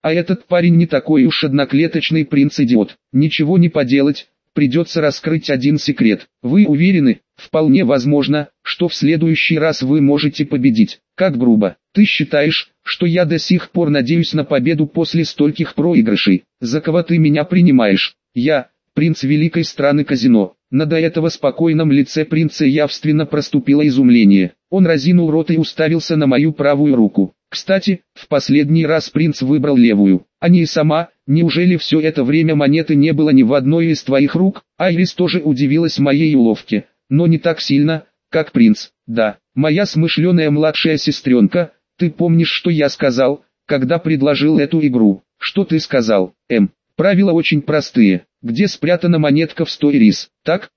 А этот парень не такой уж одноклеточный принц-идиот. Ничего не поделать, придется раскрыть один секрет. Вы уверены? Вполне возможно, что в следующий раз вы можете победить. Как грубо. Ты считаешь, что я до сих пор надеюсь на победу после стольких проигрышей? За кого ты меня принимаешь? Я, принц великой страны казино. На до этого спокойном лице принца явственно проступило изумление. Он разинул рот и уставился на мою правую руку. Кстати, в последний раз принц выбрал левую, а не и сама. Неужели все это время монеты не было ни в одной из твоих рук? Айрис тоже удивилась моей уловке, но не так сильно, как принц. Да, моя смышленая младшая сестренка, ты помнишь, что я сказал, когда предложил эту игру? Что ты сказал, Правила очень простые. Где спрятана монетка в 100 ирис? Так,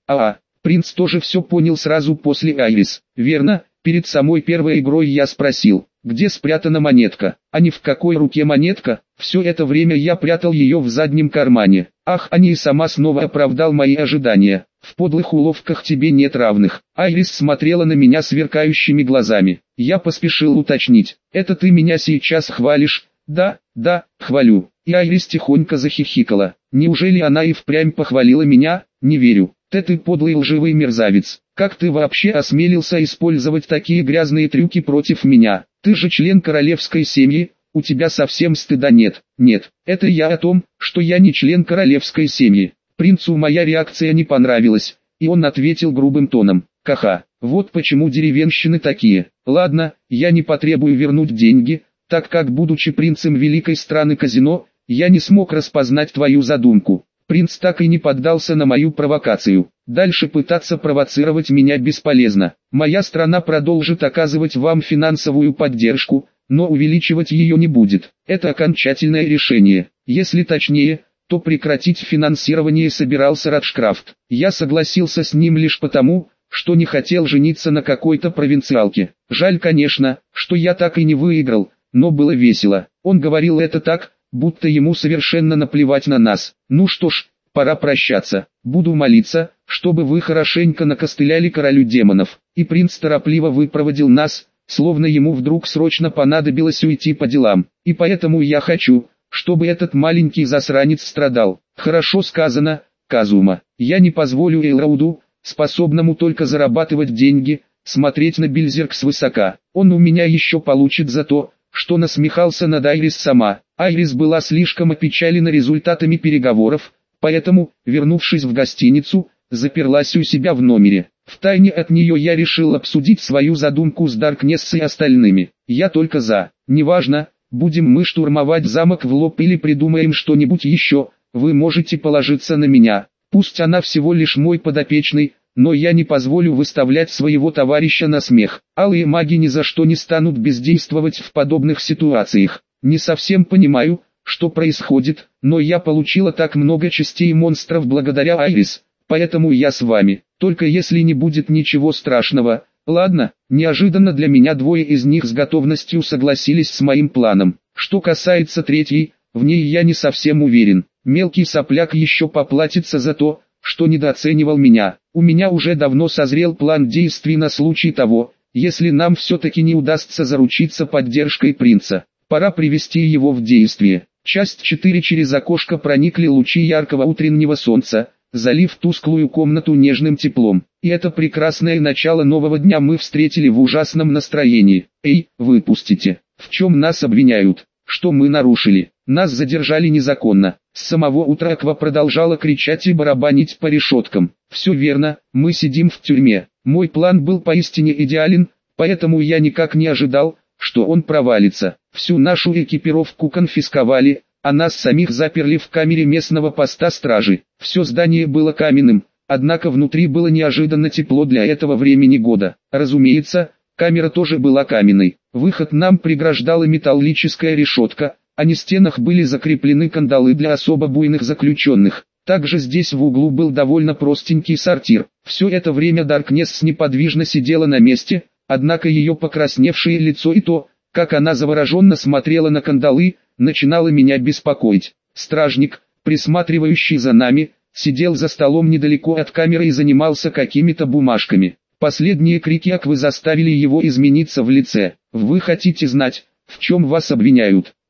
Принц тоже все понял сразу после Айрис. Верно, перед самой первой игрой я спросил, где спрятана монетка, а не в какой руке монетка. Все это время я прятал ее в заднем кармане. Ах, а не и сама снова оправдал мои ожидания. В подлых уловках тебе нет равных. Айрис смотрела на меня сверкающими глазами. Я поспешил уточнить, это ты меня сейчас хвалишь? Да, хвалю. И Айрис тихонько захихикала. Неужели она и впрямь похвалила меня? Не верю. Ты подлый лживый мерзавец. Как ты вообще осмелился использовать такие грязные трюки против меня? Ты же член королевской семьи, у тебя совсем стыда нет. Нет, это я о том, что я не член королевской семьи. Принцу моя реакция не понравилась, и он ответил грубым тоном. Ха-ха, вот почему деревенщины такие. Ладно, я не потребую вернуть деньги, так как, будучи принцем великой страны казино, я не смог распознать твою задумку. Принц так и не поддался на мою провокацию. Дальше пытаться провоцировать меня бесполезно. Моя страна продолжит оказывать вам финансовую поддержку, но увеличивать ее не будет. Это окончательное решение. Если точнее, то прекратить финансирование собирался Раджкрафт. Я согласился с ним лишь потому, что не хотел жениться на какой-то провинциалке. Жаль, конечно, что я так и не выиграл, но было весело. Он говорил это так, будто ему совершенно наплевать на нас. Ну что ж, пора прощаться. Буду молиться, чтобы вы хорошенько накостыляли королю демонов. И принц торопливо выпроводил нас, словно ему вдруг срочно понадобилось уйти по делам. И поэтому я хочу, чтобы этот маленький засранец страдал. Хорошо сказано, Казума. Я не позволю Эйлрауду, способному только зарабатывать деньги, смотреть на Бильзерк свысока. Он у меня еще получит за то, что насмехался над Айрис сама. Айрис была слишком опечалена результатами переговоров, поэтому, вернувшись в гостиницу, заперлась у себя в номере. Втайне от нее я решил обсудить свою задумку с Даркнесс и остальными. Я только за. Неважно, будем мы штурмовать замок в лоб или придумаем что-нибудь еще, вы можете положиться на меня. Пусть она всего лишь мой подопечный, но я не позволю выставлять своего товарища на смех. Алые маги ни за что не станут бездействовать в подобных ситуациях. Не совсем понимаю, что происходит, но я получила так много частей монстров благодаря Айрис, поэтому я с вами. Только если не будет ничего страшного. Ладно, неожиданно для меня двое из них с готовностью согласились с моим планом. Что касается третьей, в ней я не совсем уверен. Мелкий сопляк еще поплатится за то, что недооценивал меня. У меня уже давно созрел план действий на случай того, если нам все-таки не удастся заручиться поддержкой принца. Пора привести его в действие. Часть 4. Через окошко проникли лучи яркого утреннего солнца, залив тусклую комнату нежным теплом. И это прекрасное начало нового дня мы встретили в ужасном настроении. Эй, выпустите! В чем нас обвиняют? Что мы нарушили? Нас задержали незаконно. С самого утра Аква продолжала кричать и барабанить по решеткам. Все верно, мы сидим в тюрьме. Мой план был поистине идеален, поэтому я никак не ожидал, что он провалится. Всю нашу экипировку конфисковали, а нас самих заперли в камере местного поста стражи. Все здание было каменным, однако внутри было неожиданно тепло для этого времени года. Разумеется, камера тоже была каменной. Выход нам преграждала металлическая решетка, а на стенах были закреплены кандалы для особо буйных заключенных. Также здесь в углу был довольно простенький сортир. Все это время Даркнесс неподвижно сидела на месте, однако ее покрасневшее лицо и то, как она завороженно смотрела на кандалы, начинало меня беспокоить. Стражник, присматривающий за нами, сидел за столом недалеко от камеры и занимался какими-то бумажками. Последние крики Аквы заставили его измениться в лице. «Вы хотите знать, в чем вас обвиняют?»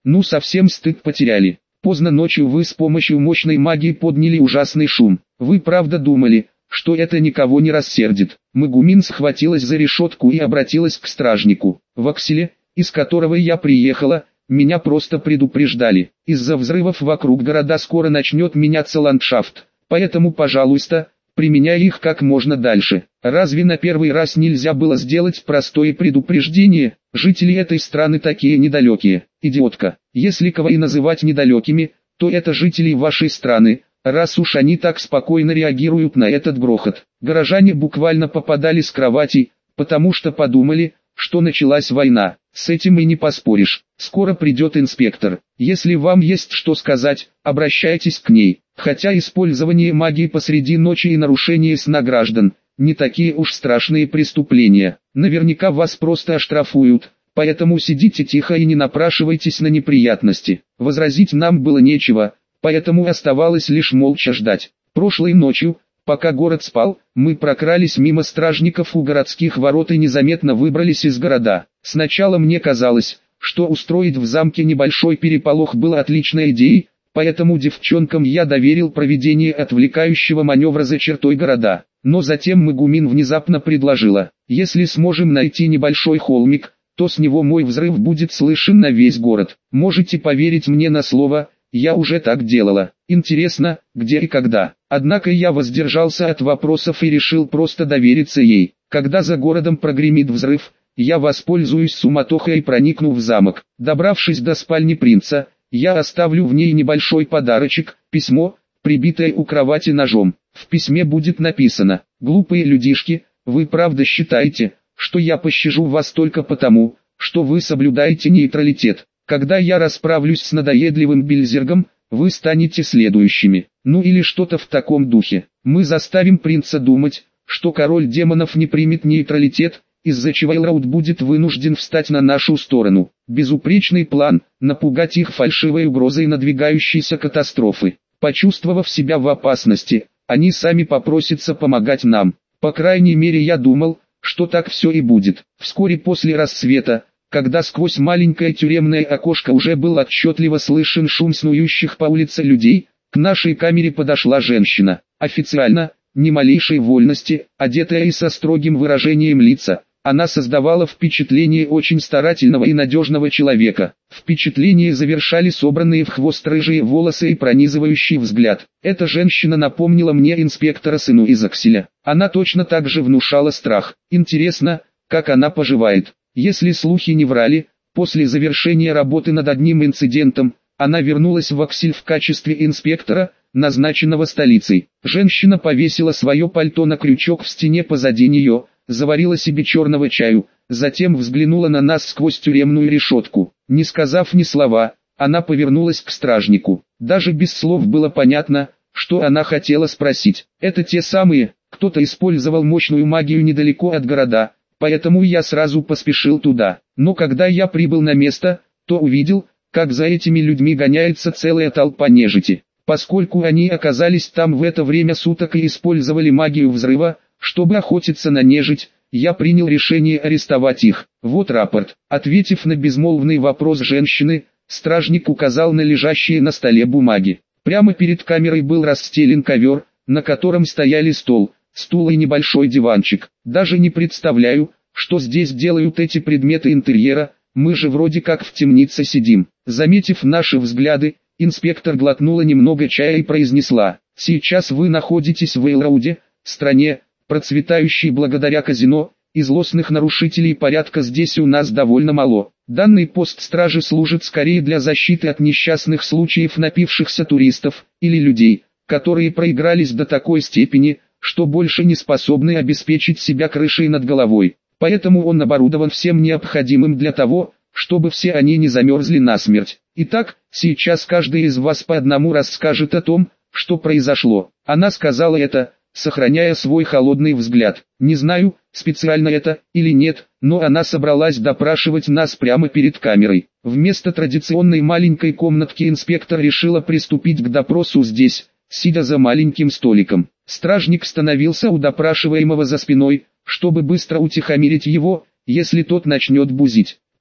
Ну совсем стыд потеряли. Поздно ночью вы с помощью мощной магии подняли ужасный шум. Вы правда думали, что это никого не рассердит? Магумин схватилась за решетку и обратилась к стражнику. В Акселе, из которого я приехала, меня просто предупреждали. Из-за взрывов вокруг города скоро начнет меняться ландшафт. Поэтому, пожалуйста, применяй их как можно дальше. Разве на первый раз нельзя было сделать простое предупреждение? Жители этой страны такие недалекие. Идиотка. Если кого и называть недалекими, то это жители вашей страны, раз уж они так спокойно реагируют на этот грохот. Горожане буквально попадали с кроватей, потому что подумали, что началась война. С этим и не поспоришь. Скоро придет инспектор. Если вам есть что сказать, обращайтесь к ней. Хотя использование магии посреди ночи и нарушение сна граждан – не такие уж страшные преступления. Наверняка вас просто оштрафуют. Поэтому сидите тихо и не напрашивайтесь на неприятности. Возразить нам было нечего, поэтому оставалось лишь молча ждать. Прошлой ночью, пока город спал, мы прокрались мимо стражников у городских ворот и незаметно выбрались из города. Сначала мне казалось, что устроить в замке небольшой переполох было отличной идеей, поэтому девчонкам я доверил проведение отвлекающего маневра за чертой города. Но затем Магумин внезапно предложила: если сможем найти небольшой холмик, то с него мой взрыв будет слышен на весь город. Можете поверить мне на слово, я уже так делала. Интересно, где и когда. Однако я воздержался от вопросов и решил просто довериться ей. Когда за городом прогремит взрыв, я воспользуюсь суматохой и проникну в замок. Добравшись до спальни принца, я оставлю в ней небольшой подарочек, письмо, прибитое у кровати ножом. В письме будет написано: «Глупые людишки, вы правда считаете, что я пощажу вас только потому, что вы соблюдаете нейтралитет? Когда я расправлюсь с надоедливым Бельзергом, вы станете следующими». Ну или что-то в таком духе. Мы заставим принца думать, что король демонов не примет нейтралитет, из-за чего Элроуд будет вынужден встать на нашу сторону. Безупречный план – напугать их фальшивой угрозой надвигающейся катастрофы. Почувствовав себя в опасности, они сами попросятся помогать нам. По крайней мере, я думал, что так все и будет. Вскоре после рассвета, когда сквозь маленькое тюремное окошко уже был отчетливо слышен шум снующих по улице людей, к нашей камере подошла женщина. Официально, ни малейшей вольности, одетая и со строгим выражением лица, она создавала впечатление очень старательного и надежного человека. Впечатление завершали собранные в хвост рыжие волосы и пронизывающий взгляд. Эта женщина напомнила мне инспектора сыну из Акселя. Она точно так же внушала страх. Интересно, как она поживает. Если слухи не врали, после завершения работы над одним инцидентом, она вернулась в Аксель в качестве инспектора, назначенного столицей. Женщина повесила свое пальто на крючок в стене позади нее, заварила себе черного чаю, затем взглянула на нас сквозь тюремную решетку. Не сказав ни слова, она повернулась к стражнику. Даже без слов было понятно, что она хотела спросить. Это те самые, кто-то использовал мощную магию недалеко от города, поэтому я сразу поспешил туда. Но когда я прибыл на место, то увидел, как за этими людьми гоняется целая толпа нежити. Поскольку они оказались там в это время суток и использовали магию взрыва, чтобы охотиться на нежить, я принял решение арестовать их. Вот рапорт. Ответив на безмолвный вопрос женщины, стражник указал на лежащие на столе бумаги. Прямо перед камерой был расстелен ковер, на котором стояли стол, стул и небольшой диванчик. Даже не представляю, что здесь делают эти предметы интерьера, мы же вроде как в темнице сидим. Заметив наши взгляды, инспектор глотнула немного чая и произнесла: «Сейчас вы находитесь в Элроуде, стране, процветающей благодаря казино, и злостных нарушителей порядка здесь у нас довольно мало. Данный пост стражи служит скорее для защиты от несчастных случаев напившихся туристов, или людей, которые проигрались до такой степени, что больше не способны обеспечить себя крышей над головой. Поэтому он оборудован всем необходимым для того, чтобы все они не замерзли насмерть. Итак, сейчас каждый из вас по одному расскажет о том, что произошло». Она сказала это, сохраняя свой холодный взгляд. Не знаю, специально это или нет, но она собралась допрашивать нас прямо перед камерой. Вместо традиционной маленькой комнатки инспектор решила приступить к допросу здесь, сидя за маленьким столиком. Стражник становился у допрашиваемого за спиной, чтобы быстро утихомирить его, если тот начнет бузить.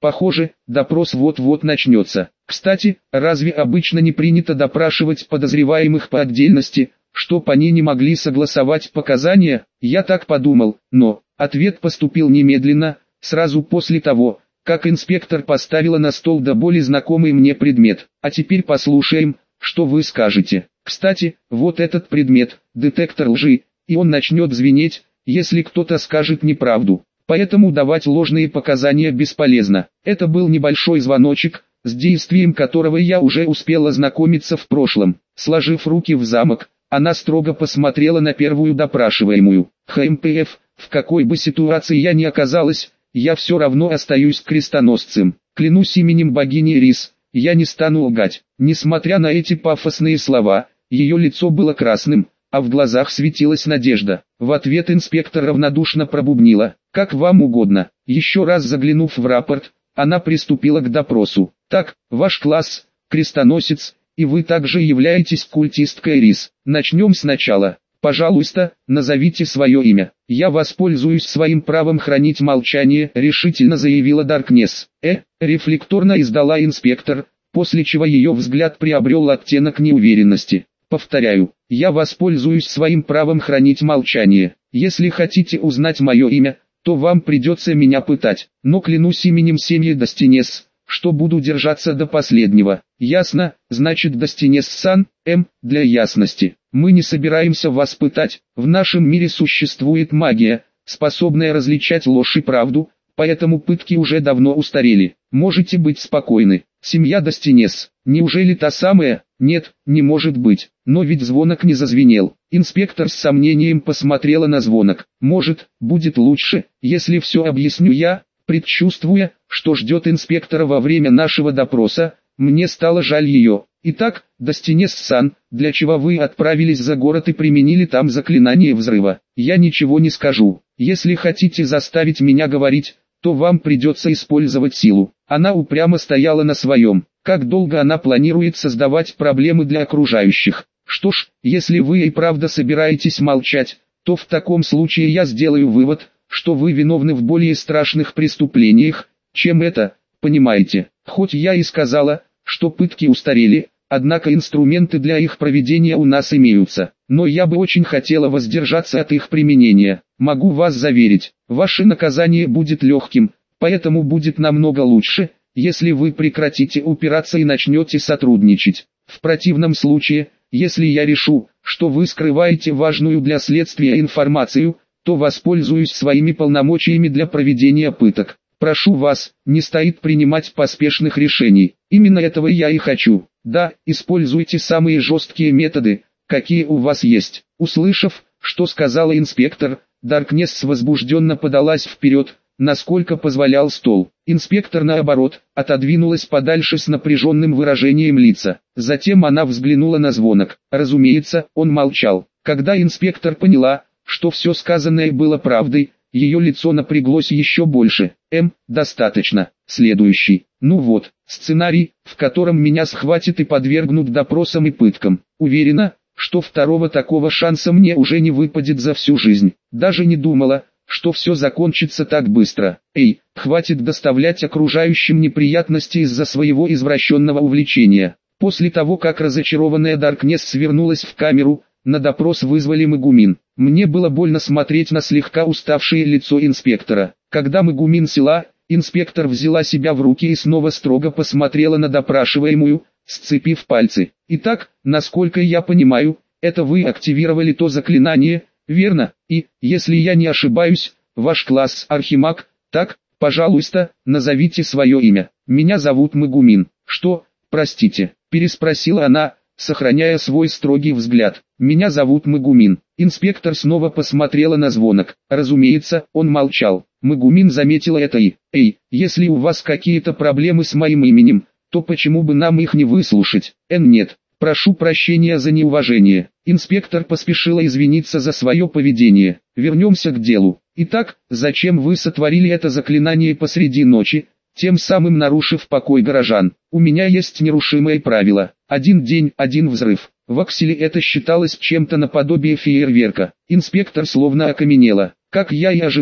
Похоже, допрос вот-вот начнется. Кстати, разве обычно не принято допрашивать подозреваемых по отдельности, чтоб они не могли согласовать показания? Я так подумал, но ответ поступил немедленно, сразу после того, как инспектор поставила на стол до боли знакомый мне предмет. А теперь послушаем, что вы скажете. Кстати, вот этот предмет, детектор лжи, и он начнет звенеть, если кто-то скажет неправду. Поэтому давать ложные показания бесполезно. Это был небольшой звоночек, с действием которого я уже успел ознакомиться в прошлом. Сложив руки в замок, она строго посмотрела на первую допрашиваемую. ХМПФ, в какой бы ситуации я ни оказалась, я все равно остаюсь крестоносцем. Клянусь именем богини Рис, я не стану лгать. Несмотря на эти пафосные слова, ее лицо было красным, а в глазах светилась надежда. В ответ инспектор равнодушно пробубнила: «Как вам угодно». Еще раз заглянув в рапорт, она приступила к допросу. «Так, ваш класс, крестоносец, и вы также являетесь культисткой Рис. Начнем сначала. Пожалуйста, назовите свое имя». «Я воспользуюсь своим правом хранить молчание», — решительно заявила Даркнесс. Рефлекторно издала инспектор, после чего ее взгляд приобрел оттенок неуверенности. «Повторяю, я воспользуюсь своим правом хранить молчание. Если хотите узнать мое имя, то вам придется меня пытать, но клянусь именем семьи Достинес, что буду держаться до последнего». «Ясно, значит Достинес-сан, для ясности. Мы не собираемся вас пытать, в нашем мире существует магия, способная различать ложь и правду, поэтому пытки уже давно устарели. Можете быть спокойны. Семья Достинес, неужели та самая?» «Нет, не может быть, но ведь звонок не зазвенел». Инспектор с сомнением посмотрела на звонок. «Может, будет лучше, если все объясню я». Предчувствуя, что ждет инспектора во время нашего допроса, мне стало жаль ее. «Итак, Достинес-сан, для чего вы отправились за город и применили там заклинание взрыва?» «Я ничего не скажу. Если хотите заставить меня говорить, то вам придется использовать силу». Она упрямо стояла на своем. Как долго она планирует создавать проблемы для окружающих? «Что ж, если вы и правда собираетесь молчать, то в таком случае я сделаю вывод, что вы виновны в более страшных преступлениях, чем это, понимаете?» Хоть я и сказала, что пытки устарели, однако инструменты для их проведения у нас имеются. Но я бы очень хотела воздержаться от их применения. Могу вас заверить, ваше наказание будет легким, поэтому будет намного лучше, если вы прекратите упираться и начнете сотрудничать. В противном случае, если я решу, что вы скрываете важную для следствия информацию, то воспользуюсь своими полномочиями для проведения пыток. Прошу вас, не стоит принимать поспешных решений. Именно этого я и хочу. Да, используйте самые жесткие методы, какие у вас есть». Услышав, что сказала инспектор, Даркнесс возбужденно подалась вперед, насколько позволял стол. Инспектор, наоборот, отодвинулась подальше с напряженным выражением лица. Затем она взглянула на звонок. Разумеется, он молчал. Когда инспектор поняла, что все сказанное было правдой, ее лицо напряглось еще больше. Достаточно. Следующий. Ну вот, сценарий, в котором меня схватят и подвергнут допросам и пыткам. Уверена, что второго такого шанса мне уже не выпадет за всю жизнь. Даже не думала, что все закончится так быстро. Хватит доставлять окружающим неприятности из-за своего извращенного увлечения. После того, как разочарованная Даркнесс свернулась в камеру, на допрос вызвали Мегумин. Мне было больно смотреть на слегка уставшее лицо инспектора. Когда Мегумин села, инспектор взяла себя в руки и снова строго посмотрела на допрашиваемую, сцепив пальцы. «Итак, насколько я понимаю, это вы активировали то заклинание, верно? И, если я не ошибаюсь, ваш класс Архимаг, так? Пожалуйста, назовите свое имя». «Меня зовут Мегумин». «Что, простите?» – переспросила она, сохраняя свой строгий взгляд. «Меня зовут Мегумин». Инспектор снова посмотрела на звонок. Разумеется, он молчал. Мегумин заметила это и... если у вас какие-то проблемы с моим именем, то почему бы нам их не выслушать? Нет. Прошу прощения за неуважение. Инспектор поспешила извиниться за свое поведение. Вернемся к делу. Итак, зачем вы сотворили это заклинание посреди ночи, тем самым нарушив покой горожан? У меня есть нерушимое правило. Один день, один взрыв. В Акселе это считалось чем-то наподобие фейерверка. Инспектор словно окаменела. Как я и ожидал,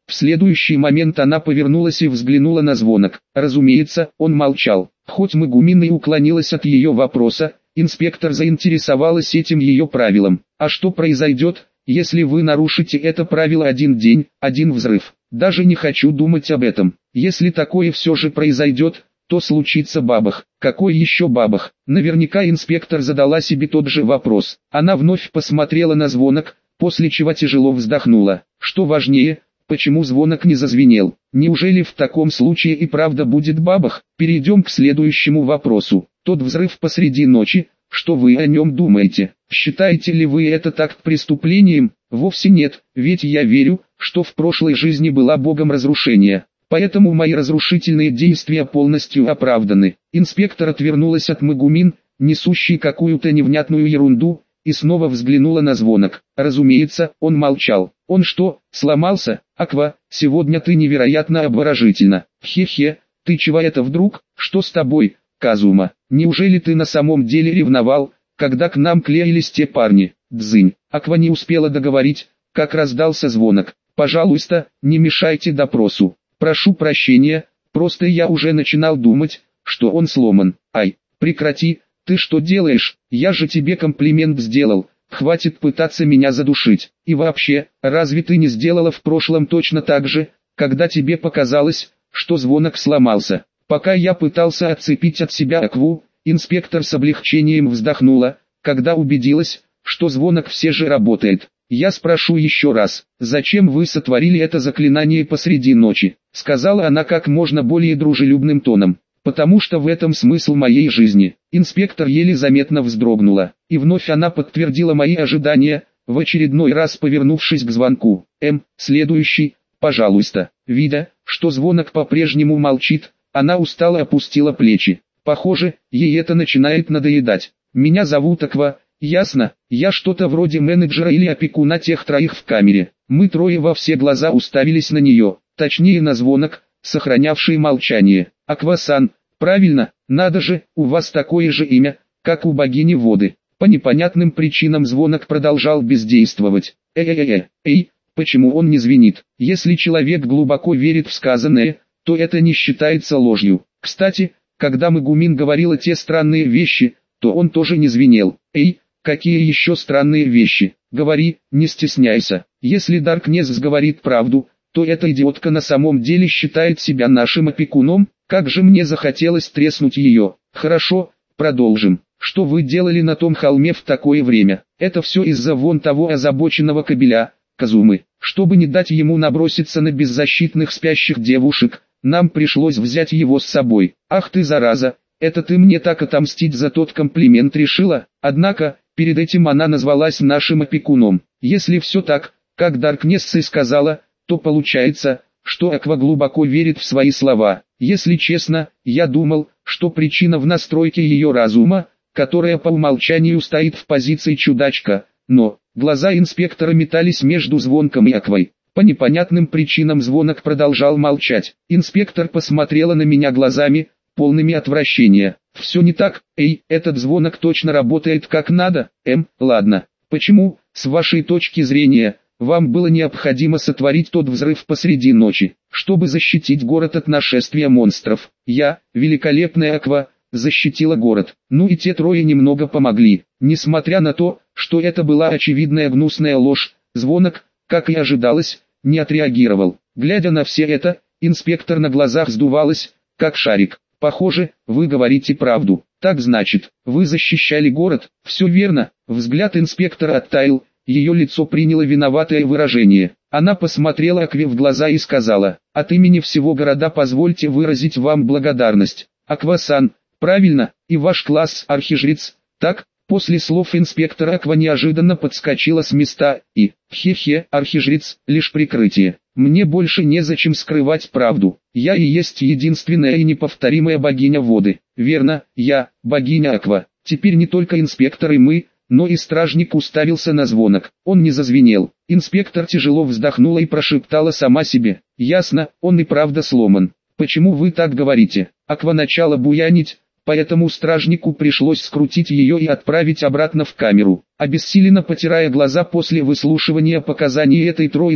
В следующий момент она повернулась и взглянула на звонок. Разумеется, он молчал. Хоть Магумин и уклонилась от ее вопроса, инспектор заинтересовалась этим ее правилом. А что произойдет, если вы нарушите это правило один день, один взрыв? Даже не хочу думать об этом. Если такое все же произойдет, то случится бабах. Какой еще бабах? Наверняка инспектор задала себе тот же вопрос. Она вновь посмотрела на звонок, после чего тяжело вздохнула. Что важнее, почему звонок не зазвенел? Неужели в таком случае и правда будет бабах? Перейдем к следующему вопросу. Тот взрыв посреди ночи, что вы о нем думаете? Считаете ли вы это так преступлением? Вовсе нет, ведь я верю, что в прошлой жизни была богом разрушения. Поэтому мои разрушительные действия полностью оправданы. Инспектор отвернулась от Магумин, несущей какую-то невнятную ерунду, и снова взглянула на звонок. Разумеется, он молчал. Он что, сломался? Аква, сегодня ты невероятно обворожительна. Хе-хе, ты чего это вдруг? Что с тобой, Казума? Неужели ты на самом деле ревновал, когда к нам клеились те парни? Дзынь. Аква не успела договорить, как раздался звонок. Пожалуйста, не мешайте допросу. Прошу прощения, просто я уже начинал думать, что он сломан. Ай, прекрати, ты что делаешь? Я же тебе комплимент сделал. Хватит пытаться меня задушить. И вообще, разве ты не сделала в прошлом точно так же, когда тебе показалось, что звонок сломался? Пока я пытался отцепить от себя Акву, инспектор с облегчением вздохнула, когда убедилась, что звонок все же работает. «Я спрошу еще раз, зачем вы сотворили это заклинание посреди ночи?» — сказала она как можно более дружелюбным тоном. «Потому что в этом смысл моей жизни». Инспектор еле заметно вздрогнула, и вновь она подтвердила мои ожидания, в очередной раз повернувшись к звонку. Следующий, пожалуйста». Видя, что звонок по-прежнему молчит, она устало опустила плечи. Похоже, ей это начинает надоедать. «Меня зовут Аква». «Ясно, я что-то вроде менеджера или опекуна тех троих в камере». Мы трое во все глаза уставились на нее, точнее на звонок, сохранявший молчание. «Аква-сан, правильно, надо же, у вас такое же имя, как у богини воды». По непонятным причинам звонок продолжал бездействовать. Эй, почему он не звенит? Если человек глубоко верит в сказанное, то это не считается ложью. Кстати, когда Магумин говорила те странные вещи, то он тоже не звенел. Эй, какие еще странные вещи? Говори, не стесняйся. Если Даркнесс говорит правду, то эта идиотка на самом деле считает себя нашим опекуном. Как же мне захотелось треснуть ее. Хорошо, продолжим. Что вы делали на том холме в такое время? Это все из-за вон того озабоченного кобеля, Казумы. Чтобы не дать ему наброситься на беззащитных спящих девушек, нам пришлось взять его с собой. Ах ты зараза, это ты мне так отомстить за тот комплимент решила? Однако, перед этим она назвалась нашим опекуном. Если все так, как Даркнесс и сказала, то получается, что Аква глубоко верит в свои слова. Если честно, я думал, что причина в настройке ее разума, которая по умолчанию стоит в позиции чудачка, но глаза инспектора метались между звонком и Аквой. По непонятным причинам звонок продолжал молчать. Инспектор посмотрела на меня глазами, полными отвращения. Все не так, этот звонок точно работает как надо. Ладно. Почему, с вашей точки зрения, вам было необходимо сотворить тот взрыв посреди ночи, чтобы защитить город от нашествия монстров? Я, великолепная Аква, защитила город. Ну и те трое немного помогли. Несмотря на то, что это была очевидная гнусная ложь, звонок, как и ожидалось, не отреагировал. Глядя на все это, инспектор на глазах сдувалась, как шарик. «Похоже, вы говорите правду. Так значит, вы защищали город?» «Все верно». Взгляд инспектора оттаял, ее лицо приняло виноватое выражение. Она посмотрела Акве в глаза и сказала: «От имени всего города позвольте выразить вам благодарность. Аква-сан, правильно, и ваш класс архижрец, так?» После слов инспектора Аква неожиданно подскочила с места и, архижрец, лишь прикрытие. Мне больше незачем скрывать правду. Я и есть единственная и неповторимая богиня воды. Верно, я, богиня Аква. Теперь не только инспектор и мы, но и стражник уставился на звонок. Он не зазвенел. Инспектор тяжело вздохнула и прошептала сама себе: «Ясно, он и правда сломан. Почему вы так говорите?» Аква начала буянить, поэтому стражнику пришлось скрутить ее и отправить обратно в камеру. Обессиленно потирая глаза после выслушивания показаний этой троицы,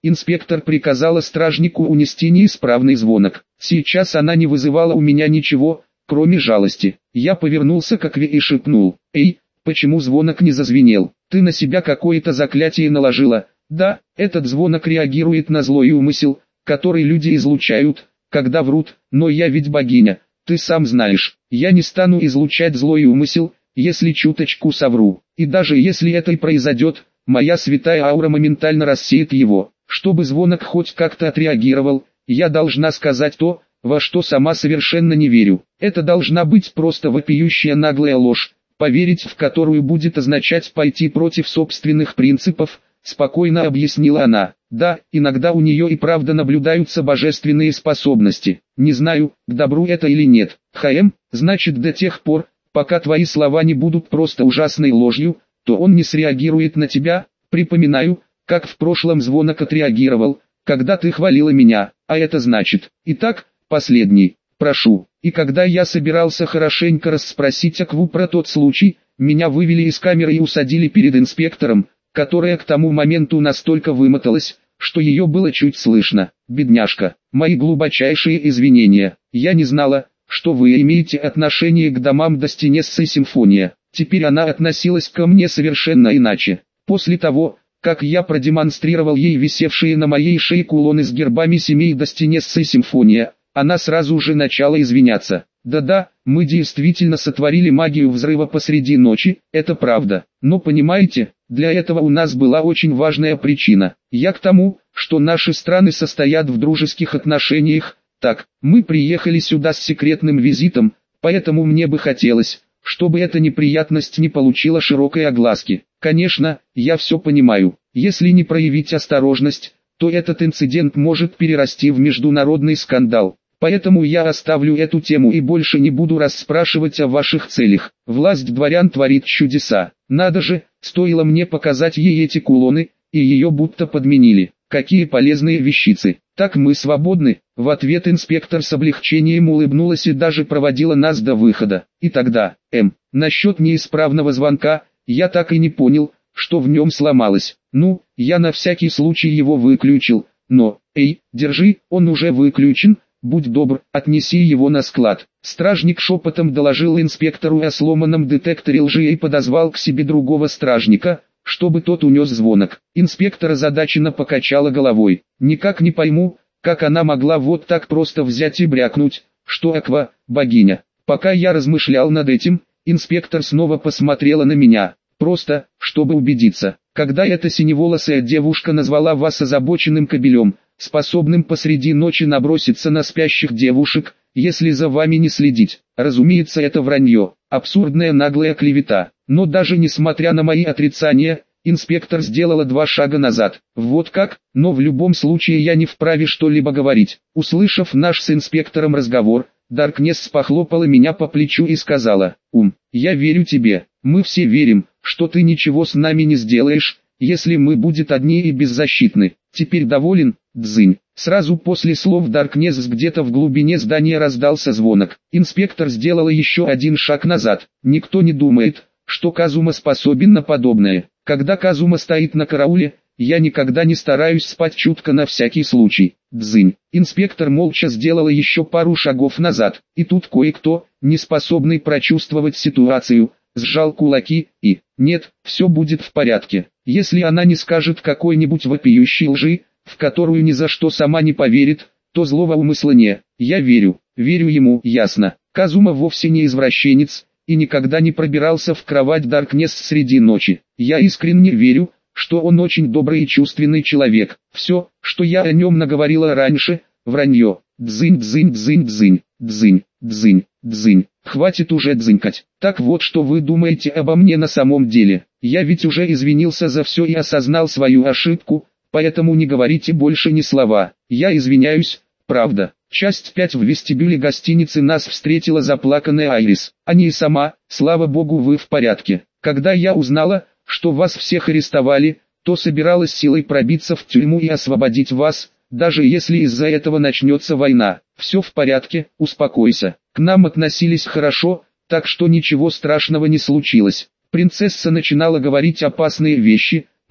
Инспектор приказала стражнику унести неисправный звонок. Сейчас она не вызывала у меня ничего, кроме жалости. Я повернулся к Акве и шепнул: «Эй, почему звонок не зазвенел? Ты на себя какое-то заклятие наложила?» «Да, этот звонок реагирует на злой умысел, который люди излучают, когда врут, но я ведь богиня, ты сам знаешь, я не стану излучать злой умысел, если чуточку совру, и даже если это и произойдет, моя святая аура моментально рассеет его. Чтобы звонок хоть как-то отреагировал, я должна сказать то, во что сама совершенно не верю. Это должна быть просто вопиющая наглая ложь, поверить в которую будет означать пойти против собственных принципов», спокойно объяснила она. «Да, иногда у нее и правда наблюдаются божественные способности. Не знаю, к добру это или нет. Значит, до тех пор, пока твои слова не будут просто ужасной ложью, то он не среагирует на тебя. Припоминаю, как в прошлом звонок отреагировал, когда ты хвалила меня, а это значит. Итак, последний, прошу». И когда я собирался хорошенько расспросить Акву про тот случай, меня вывели из камеры и усадили перед инспектором, которая к тому моменту настолько вымоталась, что ее было чуть слышно. «Бедняжка, мои глубочайшие извинения. Я не знала, что вы имеете отношение к домам Достинессы Симфония». Теперь она относилась ко мне совершенно иначе. После того, как я продемонстрировал ей висевшие на моей шее кулоны с гербами семей Достинессы Симфония, она сразу же начала извиняться. «Да-да, мы действительно сотворили магию взрыва посреди ночи, это правда. Но понимаете, для этого у нас была очень важная причина. Я к тому, что наши страны состоят в дружеских отношениях. Так, мы приехали сюда с секретным визитом, поэтому мне бы хотелось, чтобы эта неприятность не получила широкой огласки. Конечно, я все понимаю. Если не проявить осторожность, то этот инцидент может перерасти в международный скандал. Поэтому я оставлю эту тему и больше не буду расспрашивать о ваших целях. Власть дворян творит чудеса. Надо же, стоило мне показать ей эти кулоны, и ее будто подменили. Какие полезные вещицы. Так мы свободны. В ответ инспектор с облегчением улыбнулась и даже проводила нас до выхода. И тогда, насчет неисправного звонка, я так и не понял, что в нем сломалось. Ну, я на всякий случай его выключил, но, держи, он уже выключен. Будь добр, отнеси его на склад. Стражник шепотом доложил инспектору о сломанном детекторе лжи и подозвал к себе другого стражника, чтобы тот унес звонок. Инспектор озадаченно покачала головой. Никак не пойму, как она могла вот так просто взять и брякнуть, что Аква – богиня. Пока я размышлял над этим, инспектор снова посмотрела на меня. Просто, чтобы убедиться, когда эта синеволосая девушка назвала вас озабоченным кобелем, способным посреди ночи наброситься на спящих девушек, если за вами не следить. Разумеется, это вранье, абсурдная наглая клевета. Но даже несмотря на мои отрицания, инспектор сделала 2 шага назад. Вот как, но в любом случае я не вправе что-либо говорить. Услышав наш с инспектором разговор, Даркнесс похлопала меня по плечу и сказала: я верю тебе, мы все верим, что ты ничего с нами не сделаешь, если мы будем одни и беззащитны. Теперь доволен, Дзынь?» Сразу после слов Даркнесс где-то в глубине здания раздался звонок. Инспектор сделала еще 1 шаг назад. Никто не думает, что Казума способен на подобное. Когда Казума стоит на карауле, я никогда не стараюсь спать чутко на всякий случай. Дзынь. Инспектор молча сделала еще пару шагов назад. И тут кое-кто, не способный прочувствовать ситуацию, сжал кулаки и: «Нет, все будет в порядке. Если она не скажет какой-нибудь вопиющей лжи, в которую ни за что сама не поверит, то злого умысла не. Я верю ему, ясно. Казума вовсе не извращенец, и никогда не пробирался в кровать Даркнесс среди ночи. Я искренне верю, что он очень добрый и чувственный человек. Все, что я о нем наговорила раньше, вранье. Дзынь, дзынь, дзынь, дзынь, дзынь, дзынь, дзынь. Хватит уже дзынькать. Так вот, что вы думаете обо мне на самом деле. Я ведь уже извинился за все и осознал свою ошибку, поэтому не говорите больше ни слова. Я извиняюсь, правда». Часть 5. В вестибюле гостиницы нас встретила заплаканная Айрис. «Они и сама, слава богу, вы в порядке. Когда я узнала, что вас всех арестовали, то собиралась силой пробиться в тюрьму и освободить вас, даже если из-за этого начнется война. Все в порядке, успокойся. К нам относились хорошо, так что ничего страшного не случилось». Принцесса начинала говорить опасные вещи,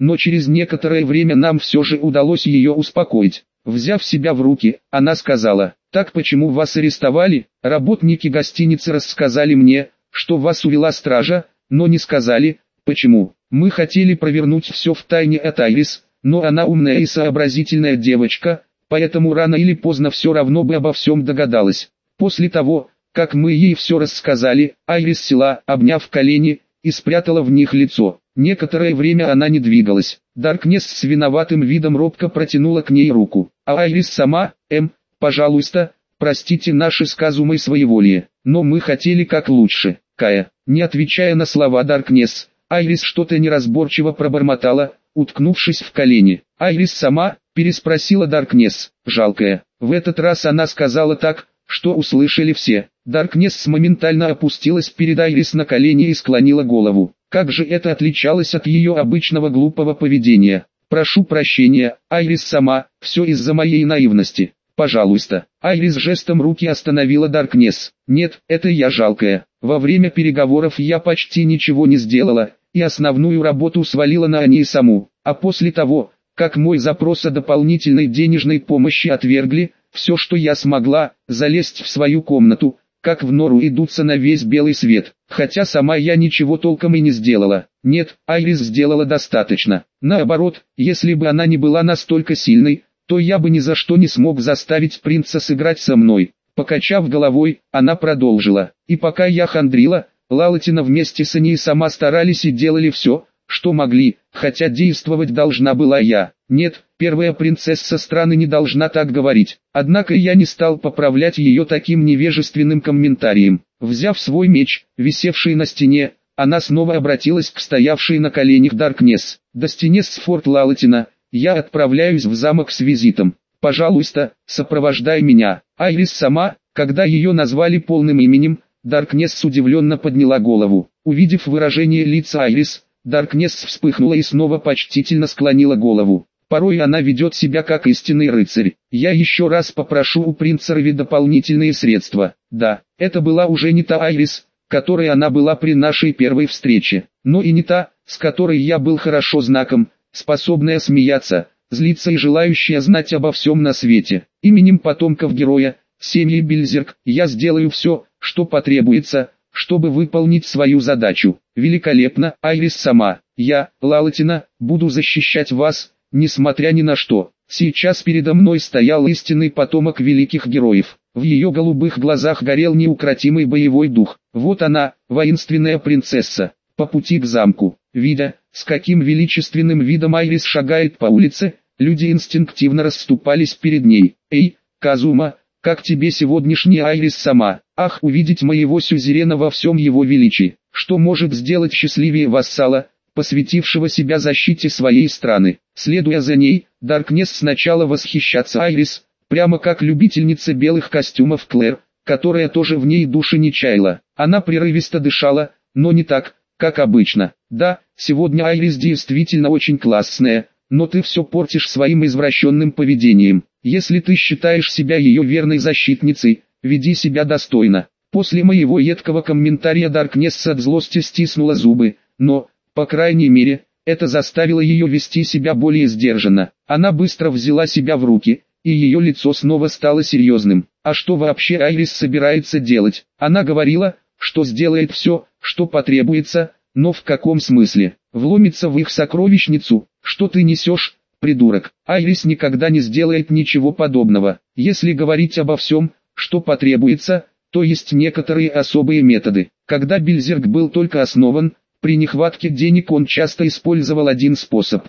но через некоторое время нам все же удалось ее успокоить. Взяв себя в руки, она сказала: «Так почему вас арестовали? Работники гостиницы рассказали мне, что вас увела стража, но не сказали, почему. Мы хотели провернуть все в тайне от Айрис, но она умная и сообразительная девочка, поэтому рано или поздно все равно бы обо всем догадалась». После того, как мы ей все рассказали, Айрис села, обняв колени, и спрятала в них лицо. Некоторое время она не двигалась. Даркнесс с виноватым видом робко протянула к ней руку. А Айрис сама: пожалуйста, простите наши сказумы и своеволие, но мы хотели как лучше. Кая, не отвечая на слова Даркнесс, Айрис что-то неразборчиво пробормотала, уткнувшись в колени. «Айрис сама?» – переспросила Даркнесс. «Жалкая». В этот раз она сказала так, что услышали все. Даркнесс моментально опустилась перед Айрис на колени и склонила голову. Как же это отличалось от ее обычного глупого поведения. «Прошу прощения, Айрис сама, все из-за моей наивности. Пожалуйста». Айрис жестом руки остановила Даркнесс. «Нет, это я жалкая. Во время переговоров я почти ничего не сделала, и основную работу свалила на Ани саму. А после того, как мой запрос о дополнительной денежной помощи отвергли, все, что я смогла, залезть в свою комнату, как в нору и дуться на весь белый свет. Хотя сама я ничего толком и не сделала. Нет, Айрис сделала достаточно. Наоборот, если бы она не была настолько сильной, то я бы ни за что не смог заставить принца сыграть со мной». Покачав головой, она продолжила. «И пока я хандрила, Лалатина вместе с Аней сама старались и делали все, что могли, хотя действовать должна была я. Нет, первая принцесса страны не должна так говорить». Однако я не стал поправлять ее таким невежественным комментарием. Взяв свой меч, висевший на стене, она снова обратилась к стоявшей на коленях Даркнесс. «До стены с форт Лалатина, я отправляюсь в замок с визитом. Пожалуйста, сопровождай меня». Айрис сама, когда ее назвали полным именем, Даркнесс удивленно подняла голову. Увидев выражение лица Айрис, Даркнесс вспыхнула и снова почтительно склонила голову. Порой она ведет себя как истинный рыцарь. «Я еще раз попрошу у принца Рави дополнительные средства». Да, это была уже не та Айрис, которой она была при нашей первой встрече, но и не та, с которой я был хорошо знаком, способная смеяться, злиться и желающая знать обо всем на свете. Именем потомков героя, семьи Бильзерк, я сделаю все, что потребуется, чтобы выполнить свою задачу. Великолепно, Айрис сама. Я, Лалатина, буду защищать вас, несмотря ни на что. Сейчас передо мной стоял истинный потомок великих героев. В ее голубых глазах горел неукротимый боевой дух. Вот она, воинственная принцесса. По пути к замку, видя, с каким величественным видом Айрис шагает по улице, люди инстинктивно расступались перед ней. «Эй, Казума, как тебе сегодняшняя Айрис сама? Ах, увидеть моего сюзерена во всем его величии! Что может сделать счастливее вассала, посвятившего себя защите своей страны?» Следуя за ней, Даркнесс сначала восхищаться Айрис, прямо как любительница белых костюмов Клэр, которая тоже в ней души не чаяла. Она прерывисто дышала, но не так, как обычно. «Да, сегодня Айрис действительно очень классная, но ты все портишь своим извращенным поведением. Если ты считаешь себя ее верной защитницей, веди себя достойно». После моего едкого комментария Даркнесс от злости стиснула зубы, но, по крайней мере, это заставило ее вести себя более сдержанно. Она быстро взяла себя в руки, и ее лицо снова стало серьезным. А что вообще Айрис собирается делать? Она говорила, что сделает все, что потребуется, но в каком смысле? Вломиться в их сокровищницу? Что ты несешь, придурок? Айрис никогда не сделает ничего подобного. Если говорить обо всем, что потребуется, то есть некоторые особые методы. Когда Бильзерк был только основан, при нехватке денег он часто использовал один способ.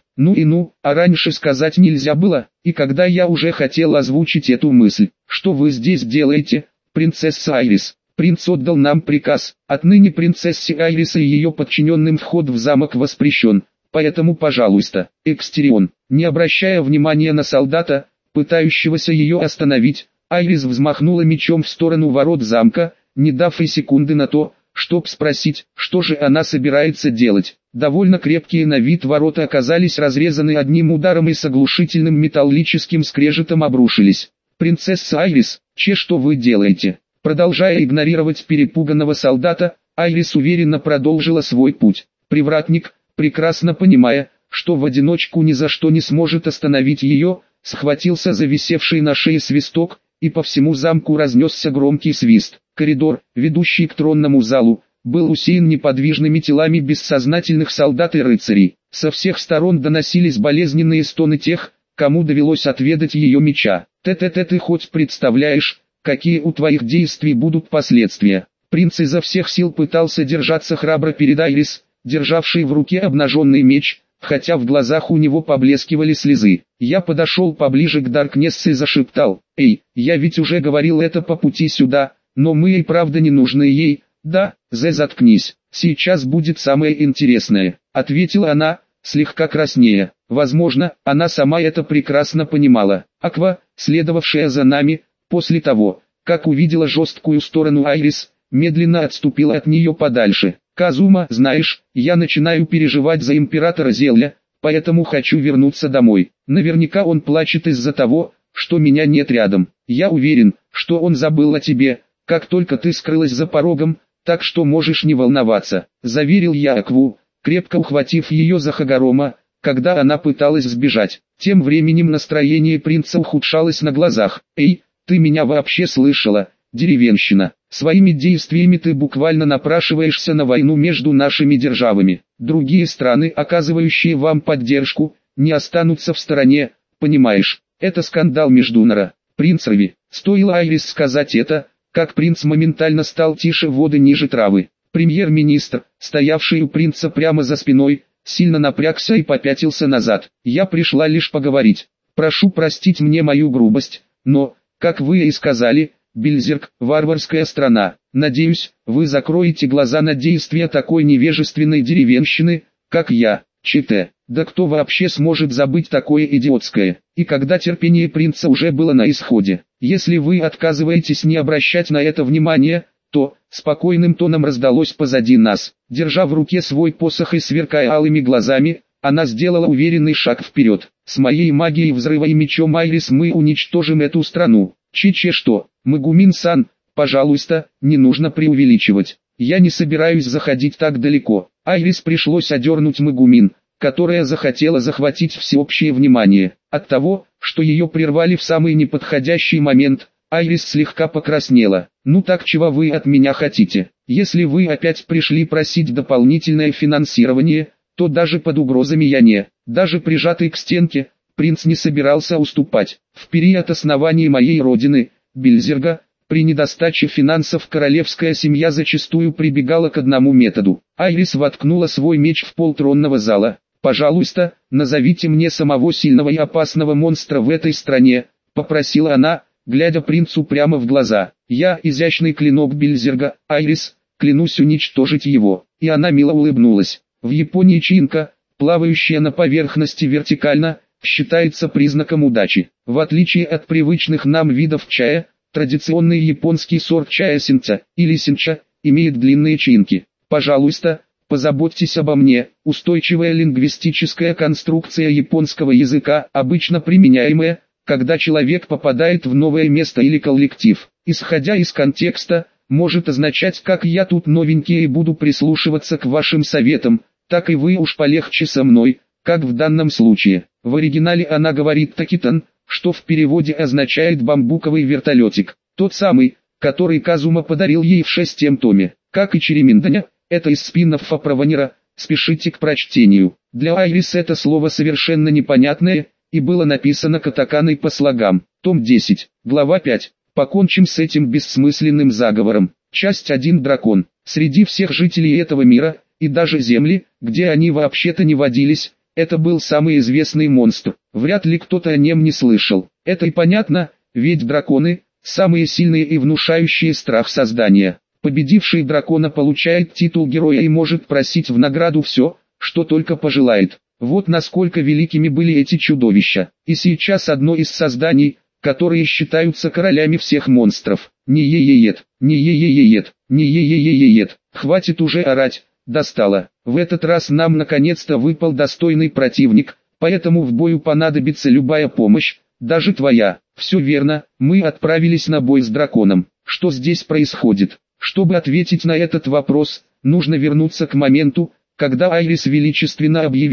А раньше сказать нельзя было, и когда я уже хотел озвучить эту мысль. «Что вы здесь делаете, принцесса Айрис?» «Принц отдал нам приказ, отныне принцессе Айрис и ее подчиненным вход в замок воспрещен, поэтому пожалуйста, Экстерион». Не обращая внимания на солдата, пытающегося ее остановить, Айрис взмахнула мечом в сторону ворот замка, не дав и секунды на то, чтоб спросить, что же она собирается делать. Довольно крепкие на вид ворота оказались разрезаны одним ударом и с оглушительным металлическим скрежетом обрушились. «Принцесса Айрис, что вы делаете?» Продолжая игнорировать перепуганного солдата, Айрис уверенно продолжила свой путь. Привратник, прекрасно понимая, что в одиночку ни за что не сможет остановить ее, схватился за висевший на шее свисток, и по всему замку разнесся громкий свист. Коридор, ведущий к тронному залу, был усеян неподвижными телами бессознательных солдат и рыцарей. Со всех сторон доносились болезненные стоны тех, кому довелось отведать ее меча. Ты хоть представляешь, какие у твоих действий будут последствия? Принц изо всех сил пытался держаться храбро перед Айрис, державшей в руке обнаженный меч, хотя в глазах у него поблескивали слезы. Я подошел поближе к Даркнесс и зашептал: «Эй, я ведь уже говорил это по пути сюда, но мы и правда не нужны ей». «Да, заткнись, сейчас будет самое интересное», — ответила она, слегка краснея. Возможно, она сама это прекрасно понимала. Аква, следовавшая за нами, после того, как увидела жесткую сторону Айрис, медленно отступила от нее подальше. «Казума, знаешь, я начинаю переживать за императора Зелля, поэтому хочу вернуться домой. Наверняка он плачет из-за того, что меня нет рядом. Я уверен, что он забыл о тебе, как только ты скрылась за порогом, так что можешь не волноваться», — заверил я Акву, крепко ухватив ее за Хагорома, когда она пыталась сбежать. Тем временем настроение принца ухудшалось на глазах. «Эй, ты меня вообще слышала, деревенщина? Своими действиями ты буквально напрашиваешься на войну между нашими державами. Другие страны, оказывающие вам поддержку, не останутся в стороне, понимаешь? Это скандал между Нора, принц Рави». Стоило Айрис сказать это, как принц моментально стал тише воды ниже травы. Премьер-министр, стоявший у принца прямо за спиной, сильно напрягся и попятился назад. «Я пришла лишь поговорить. Прошу простить мне мою грубость, но, как вы и сказали, Бельзерк – варварская страна. Надеюсь, вы закроете глаза на действия такой невежественной деревенщины, как я, Чите. Да кто вообще сможет забыть такое идиотское?» И когда терпение принца уже было на исходе: «Если вы отказываетесь не обращать на это внимания, то», спокойным тоном раздалось позади нас. Держа в руке свой посох и сверкая алыми глазами, она сделала уверенный шаг вперед. «С моей магией взрыва и мечом Айрис мы уничтожим эту страну. Чиче что, Магумин-сан, пожалуйста, не нужно преувеличивать. Я не собираюсь заходить так далеко». Айрис пришлось одернуть Магумин, которая захотела захватить всеобщее внимание. От того, что ее прервали в самый неподходящий момент, Айрис слегка покраснела. «Ну так чего вы от меня хотите? Если вы опять пришли просить дополнительное финансирование, то даже под угрозами я не». Даже прижатый к стенке, принц не собирался уступать. В период основания моей родины, Бельзерга, при недостаче финансов королевская семья зачастую прибегала к одному методу. Айрис воткнула свой меч в пол тронного зала. «Пожалуйста, назовите мне самого сильного и опасного монстра в этой стране», — попросила она, глядя принцу прямо в глаза. «Я изящный клинок Бельзерга, Айрис, клянусь уничтожить его». И она мило улыбнулась. В Японии чинка, плавающая на поверхности вертикально, считается признаком удачи. В отличие от привычных нам видов чая, традиционный японский сорт чая синча, или синча, имеет длинные чинки. «Пожалуйста, позаботьтесь обо мне». Устойчивая лингвистическая конструкция японского языка, обычно применяемая, когда человек попадает в новое место или коллектив. Исходя из контекста, может означать как «я тут новенький и буду прислушиваться к вашим советам», так и «вы уж полегче со мной», как в данном случае. В оригинале она говорит «такитан», что в переводе означает «бамбуковый вертолетик», тот самый, который Казума подарил ей в 6-м томе. Как и Череминданя, это из спин-оффа про Ванера, спешите к прочтению. Для Айрис это слово совершенно непонятное, и было написано катаканой по слогам. Том 10, глава 5. Покончим с этим бессмысленным заговором. Часть 1. Дракон. Среди всех жителей этого мира, и даже Земли, где они вообще-то не водились, это был самый известный монстр. Вряд ли кто-то о нем не слышал. Это и понятно, ведь драконы – самые сильные и внушающие страх создания. Победивший дракона получает титул героя и может просить в награду все, что только пожелает. Вот насколько великими были эти чудовища. И сейчас одно из созданий, которые считаются королями всех монстров. Не е-е-ед, не е-е-е-ед, не е-е-е-ед. Хватит уже орать, достало. В этот раз нам наконец-то выпал достойный противник, поэтому в бою понадобится любая помощь, даже твоя. Все верно, мы отправились на бой с драконом. Что здесь происходит? Чтобы ответить на этот вопрос, нужно вернуться к моменту, когда Айрис величественно объявила,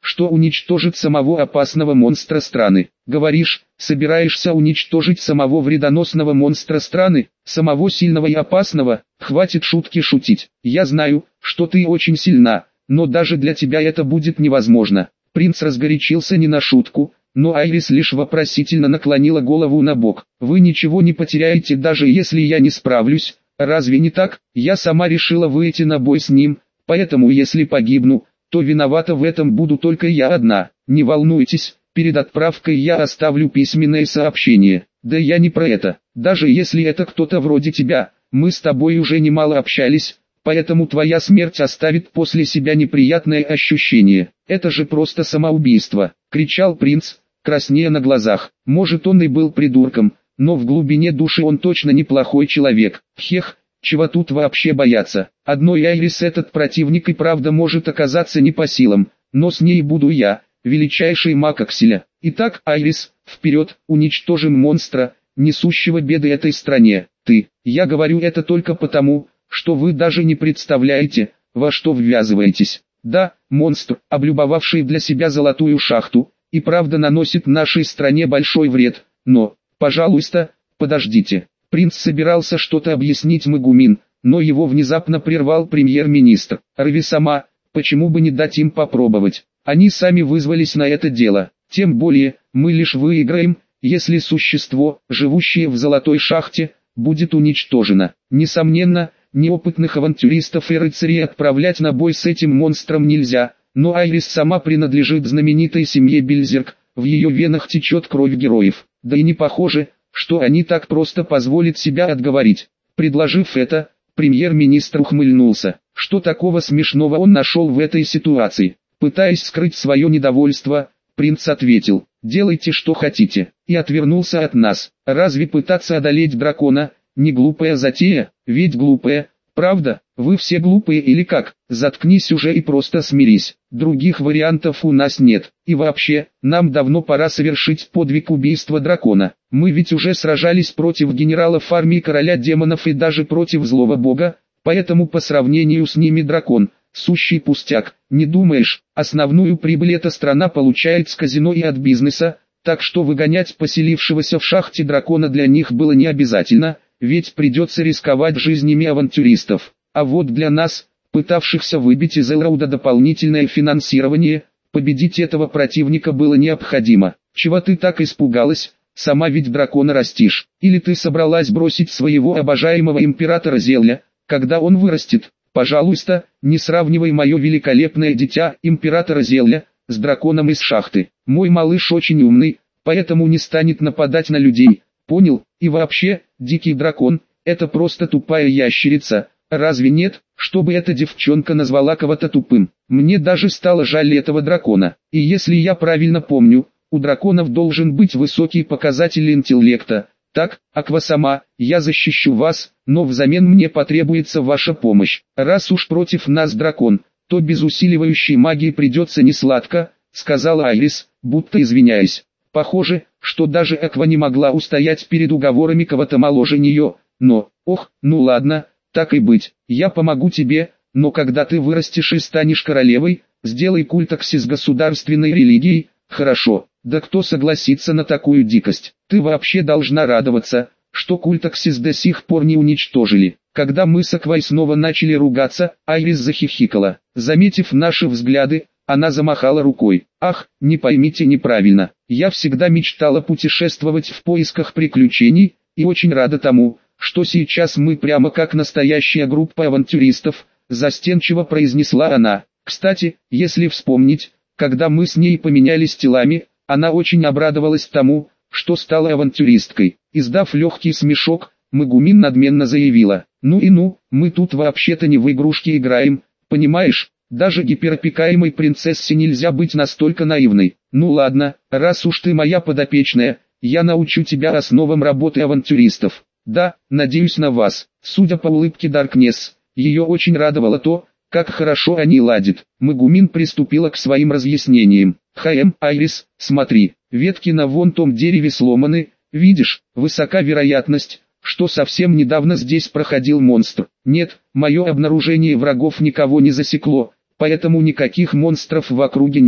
что уничтожит самого опасного монстра страны. Говоришь, собираешься уничтожить самого вредоносного монстра страны, самого сильного и опасного? Хватит шутки шутить. Я знаю, что ты очень сильна, но даже для тебя это будет невозможно. Принц разгорячился не на шутку, но Айрис лишь вопросительно наклонила голову на бок. Вы ничего не потеряете, даже если я не справлюсь, разве не так? Я сама решила выйти на бой с ним, поэтому если погибну, то виновата в этом буду только я одна. Не волнуйтесь, перед отправкой я оставлю письменное сообщение. Да я не про это. Даже если это кто-то вроде тебя, мы с тобой уже немало общались, поэтому твоя смерть оставит после себя неприятное ощущение. Это же просто самоубийство, кричал принц, краснея на глазах. Может, он и был придурком, но в глубине души он точно неплохой человек. Хех. Чего тут вообще бояться? Одной Айрис этот противник и правда может оказаться не по силам, но с ней буду я, величайший маг Акселя. Итак, Айрис, вперед, уничтожим монстра, несущего беды этой стране. Я говорю это только потому, что вы даже не представляете, во что ввязываетесь. Да, монстр, облюбовавший для себя золотую шахту, и правда наносит нашей стране большой вред, но, пожалуйста, подождите. Принц собирался что-то объяснить Мегумин, но его внезапно прервал премьер-министр. «Рви сама, почему бы не дать им попробовать? Они сами вызвались на это дело. Тем более, мы лишь выиграем, если существо, живущее в золотой шахте, будет уничтожено. Несомненно, неопытных авантюристов и рыцарей отправлять на бой с этим монстром нельзя, но Айрис сама принадлежит знаменитой семье Бельзерк, в ее венах течет кровь героев. Да и не похоже, что они так просто позволят себя отговорить». Предложив это, премьер-министр ухмыльнулся. Что такого смешного он нашел в этой ситуации? Пытаясь скрыть свое недовольство, принц ответил: «Делайте что хотите», и отвернулся от нас. Разве пытаться одолеть дракона не глупая затея? Ведь глупая, правда? Вы все глупые или как? Заткнись уже и просто смирись. Других вариантов у нас нет. И вообще, нам давно пора совершить подвиг убийства дракона. Мы ведь уже сражались против генералов армии короля демонов и даже против злого бога, поэтому по сравнению с ними дракон – сущий пустяк. Не думаешь, основную прибыль эта страна получает с казино и от бизнеса, так что выгонять поселившегося в шахте дракона для них было не обязательно, ведь придется рисковать жизнями авантюристов. А вот для нас, пытавшихся выбить из Элроуда дополнительное финансирование, победить этого противника было необходимо. Чего ты так испугалась? Сама ведь дракона растишь. Или ты собралась бросить своего обожаемого императора Зелля, когда он вырастет? Пожалуйста, не сравнивай мое великолепное дитя, императора Зелля, с драконом из шахты. Мой малыш очень умный, поэтому не станет нападать на людей. Понял? И вообще, дикий дракон – это просто тупая ящерица. Разве нет, чтобы эта девчонка назвала кого-то тупым? Мне даже стало жаль этого дракона. И если я правильно помню, у драконов должен быть высокий показатель интеллекта. Так, Аквасама, я защищу вас, но взамен мне потребуется ваша помощь. Раз уж против нас дракон, то без усиливающей магии придется несладко, сказала Айрис, будто извиняясь. Похоже, что даже Аква не могла устоять перед уговорами кого-то моложе нее, но, ну ладно, так и быть, я помогу тебе, но когда ты вырастешь и станешь королевой, сделай культ Аксис государственной религией, хорошо? Да кто согласится на такую дикость? Ты вообще должна радоваться, что культ Аксис до сих пор не уничтожили. Когда мы с Аквой снова начали ругаться, Айрис захихикала. Заметив наши взгляды, она замахала рукой. Ах, не поймите неправильно, я всегда мечтала путешествовать в поисках приключений, и очень рада тому, что сейчас мы прямо как настоящая группа авантюристов, застенчиво произнесла она. Кстати, если вспомнить, когда мы с ней поменялись телами, она очень обрадовалась тому, что стала авантюристкой. Издав легкий смешок, Мегумин надменно заявила: ну, мы тут вообще-то не в игрушки играем, понимаешь? Даже гиперопекаемой принцессе нельзя быть настолько наивной. Ну ладно, раз уж ты моя подопечная, я научу тебя основам работы авантюристов. Да, надеюсь на вас. Судя по улыбке Даркнесс, ее очень радовало то, как хорошо они ладят. Мегумин приступила к своим разъяснениям. Айрис, смотри, ветки на вон том дереве сломаны, видишь, высока вероятность, что совсем недавно здесь проходил монстр. Нет, мое обнаружение врагов никого не засекло, поэтому никаких монстров в округе нет.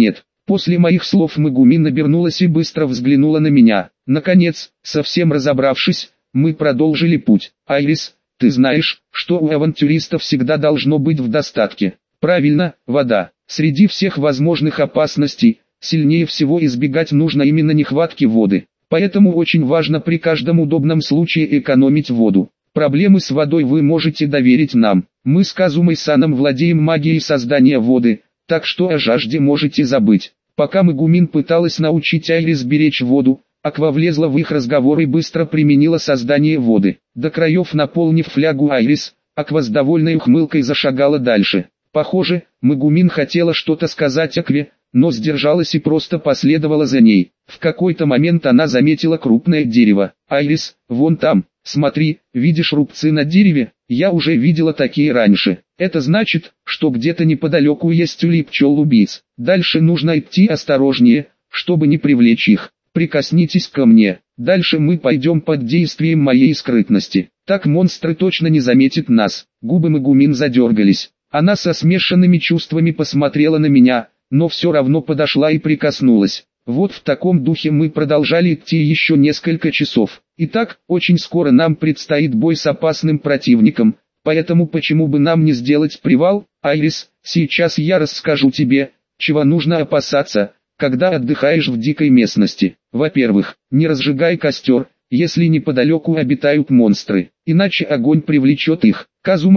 После моих слов Магумин обернулась и быстро взглянула на меня. Наконец, совсем разобравшись, мы продолжили путь. Айрис, ты знаешь, что у авантюристов всегда должно быть в достатке. Правильно, вода. Среди всех возможных опасностей, сильнее всего избегать нужно именно нехватки воды. Поэтому очень важно при каждом удобном случае экономить воду. Проблемы с водой вы можете доверить нам. Мы с Казумой-саном владеем магией создания воды, так что о жажде можете забыть. Пока Магумин пыталась научить Айрис беречь воду, Аква влезла в их разговор и быстро применила создание воды. До краев наполнив флягу Айрис, Аква с довольной ухмылкой зашагала дальше. Похоже, Магумин хотела что-то сказать Акве, но сдержалась и просто последовала за ней. В какой-то момент она заметила крупное дерево. «Айрис, вон там, смотри, видишь рубцы на дереве? Я уже видела такие раньше. Это значит, что где-то неподалеку есть улей пчел-убийц. Дальше нужно идти осторожнее, чтобы не привлечь их. Прикоснитесь ко мне. Дальше мы пойдем под действием моей скрытности. Так монстры точно не заметят нас». Губы Магумин задергались. Она со смешанными чувствами посмотрела на меня, но все равно подошла и прикоснулась. Вот в таком духе мы продолжали идти еще несколько часов. Итак, очень скоро нам предстоит бой с опасным противником, поэтому почему бы нам не сделать привал? Айрис, сейчас я расскажу тебе, чего нужно опасаться, когда отдыхаешь в дикой местности. Во-первых, не разжигай костер, если неподалеку обитают монстры, иначе огонь привлечет их.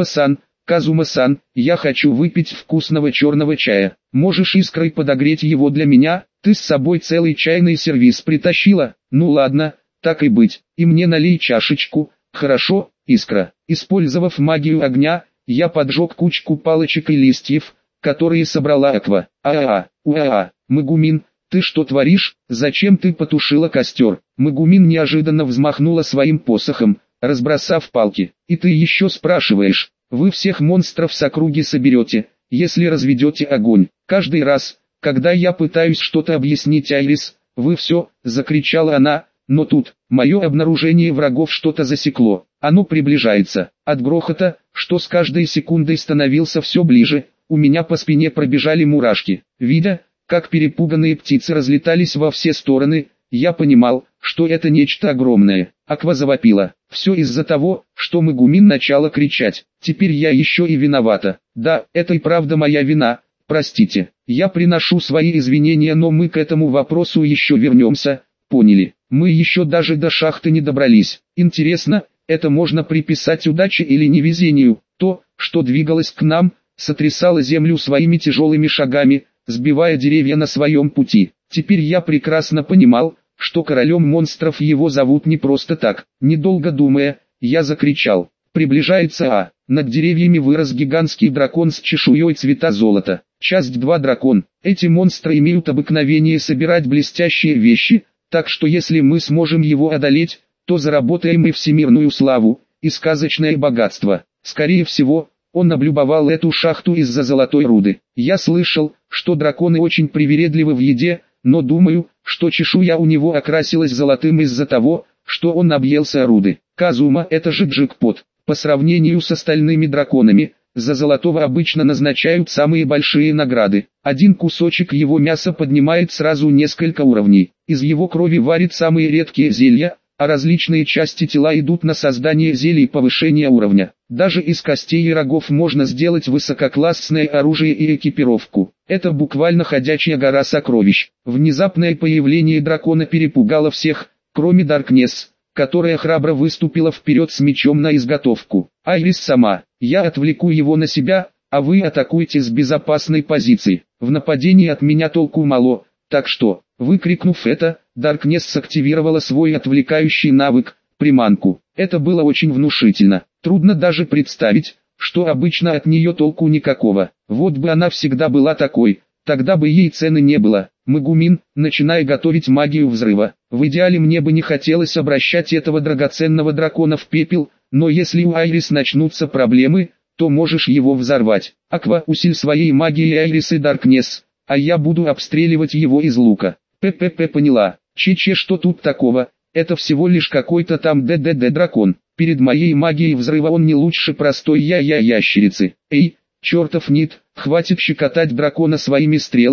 Казума-сан, я хочу выпить вкусного черного чая. Можешь искрой подогреть его для меня? Ты с собой целый чайный сервиз притащила? Ну ладно, так и быть. И мне налей чашечку. Хорошо, Искра. Использовав магию огня, я поджег кучку палочек и листьев, которые собрала Аква. Магумин, ты что творишь? Зачем ты потушила костер? Магумин неожиданно взмахнула своим посохом, разбросав палки. И ты еще спрашиваешь? Вы всех монстров с округи соберете, если разведете огонь. Каждый раз, когда я пытаюсь что-то объяснить Айрис, вы все, закричала она, но тут, мое обнаружение врагов что-то засекло. Оно приближается. От грохота, что с каждой секундой становился все ближе, у меня по спине пробежали мурашки. Видя, как перепуганные птицы разлетались во все стороны, я понимал, что это нечто огромное. Аква завопила. Все из-за того, что Магумин начала кричать. Теперь я еще и виновата. Да, это и правда моя вина. Простите. Я приношу свои извинения, но мы к этому вопросу еще вернемся. Поняли? Мы еще даже до шахты не добрались. Интересно, это можно приписать удаче или невезению? То, что двигалось к нам, сотрясало землю своими тяжелыми шагами, сбивая деревья на своем пути. Теперь я прекрасно понимал, что королем монстров его зовут не просто так. Недолго думая, я закричал. Приближается Над деревьями вырос гигантский дракон с чешуей цвета золота. Часть 2. Дракон. Эти монстры имеют обыкновение собирать блестящие вещи, так что если мы сможем его одолеть, то заработаем и всемирную славу, и сказочное богатство. Скорее всего, он облюбовал эту шахту из-за золотой руды. Я слышал, что драконы очень привередливы в еде, но думаю, что чешуя у него окрасилась золотым из-за того, что он объелся руды. Казума, это же джекпот. По сравнению с остальными драконами, за золотого обычно назначают самые большие награды. Один кусочек его мяса поднимает сразу несколько уровней. Из его крови варят самые редкие зелья, а различные части тела идут на создание зелий повышения уровня. Даже из костей и рогов можно сделать высококлассное оружие и экипировку. Это буквально ходячая гора сокровищ. Внезапное появление дракона перепугало всех, кроме Даркнесс, которая храбро выступила вперед с мечом на изготовку. Айрис сама. Я отвлеку его на себя, а вы атакуйте с безопасной позиции. В нападении от меня толку мало, так что, выкрикнув это, Даркнесс активировала свой отвлекающий навык, приманку. Это было очень внушительно. Трудно даже представить, что обычно от нее толку никакого. Вот бы она всегда была такой, тогда бы ей цены не было. Магумин, начинай готовить магию взрыва. В идеале мне бы не хотелось обращать этого драгоценного дракона в пепел, но если у Айрис начнутся проблемы, то можешь его взорвать. Аква, усиль своей магией Айрис и Даркнесс, а я буду обстреливать его из лука. Поняла. Че, что тут такого? Это всего лишь какой-то там дракон. Перед моей магией взрыва он не лучше простой ящерицы. Эй, чертов Нит, хватит щекотать дракона своими стрелами,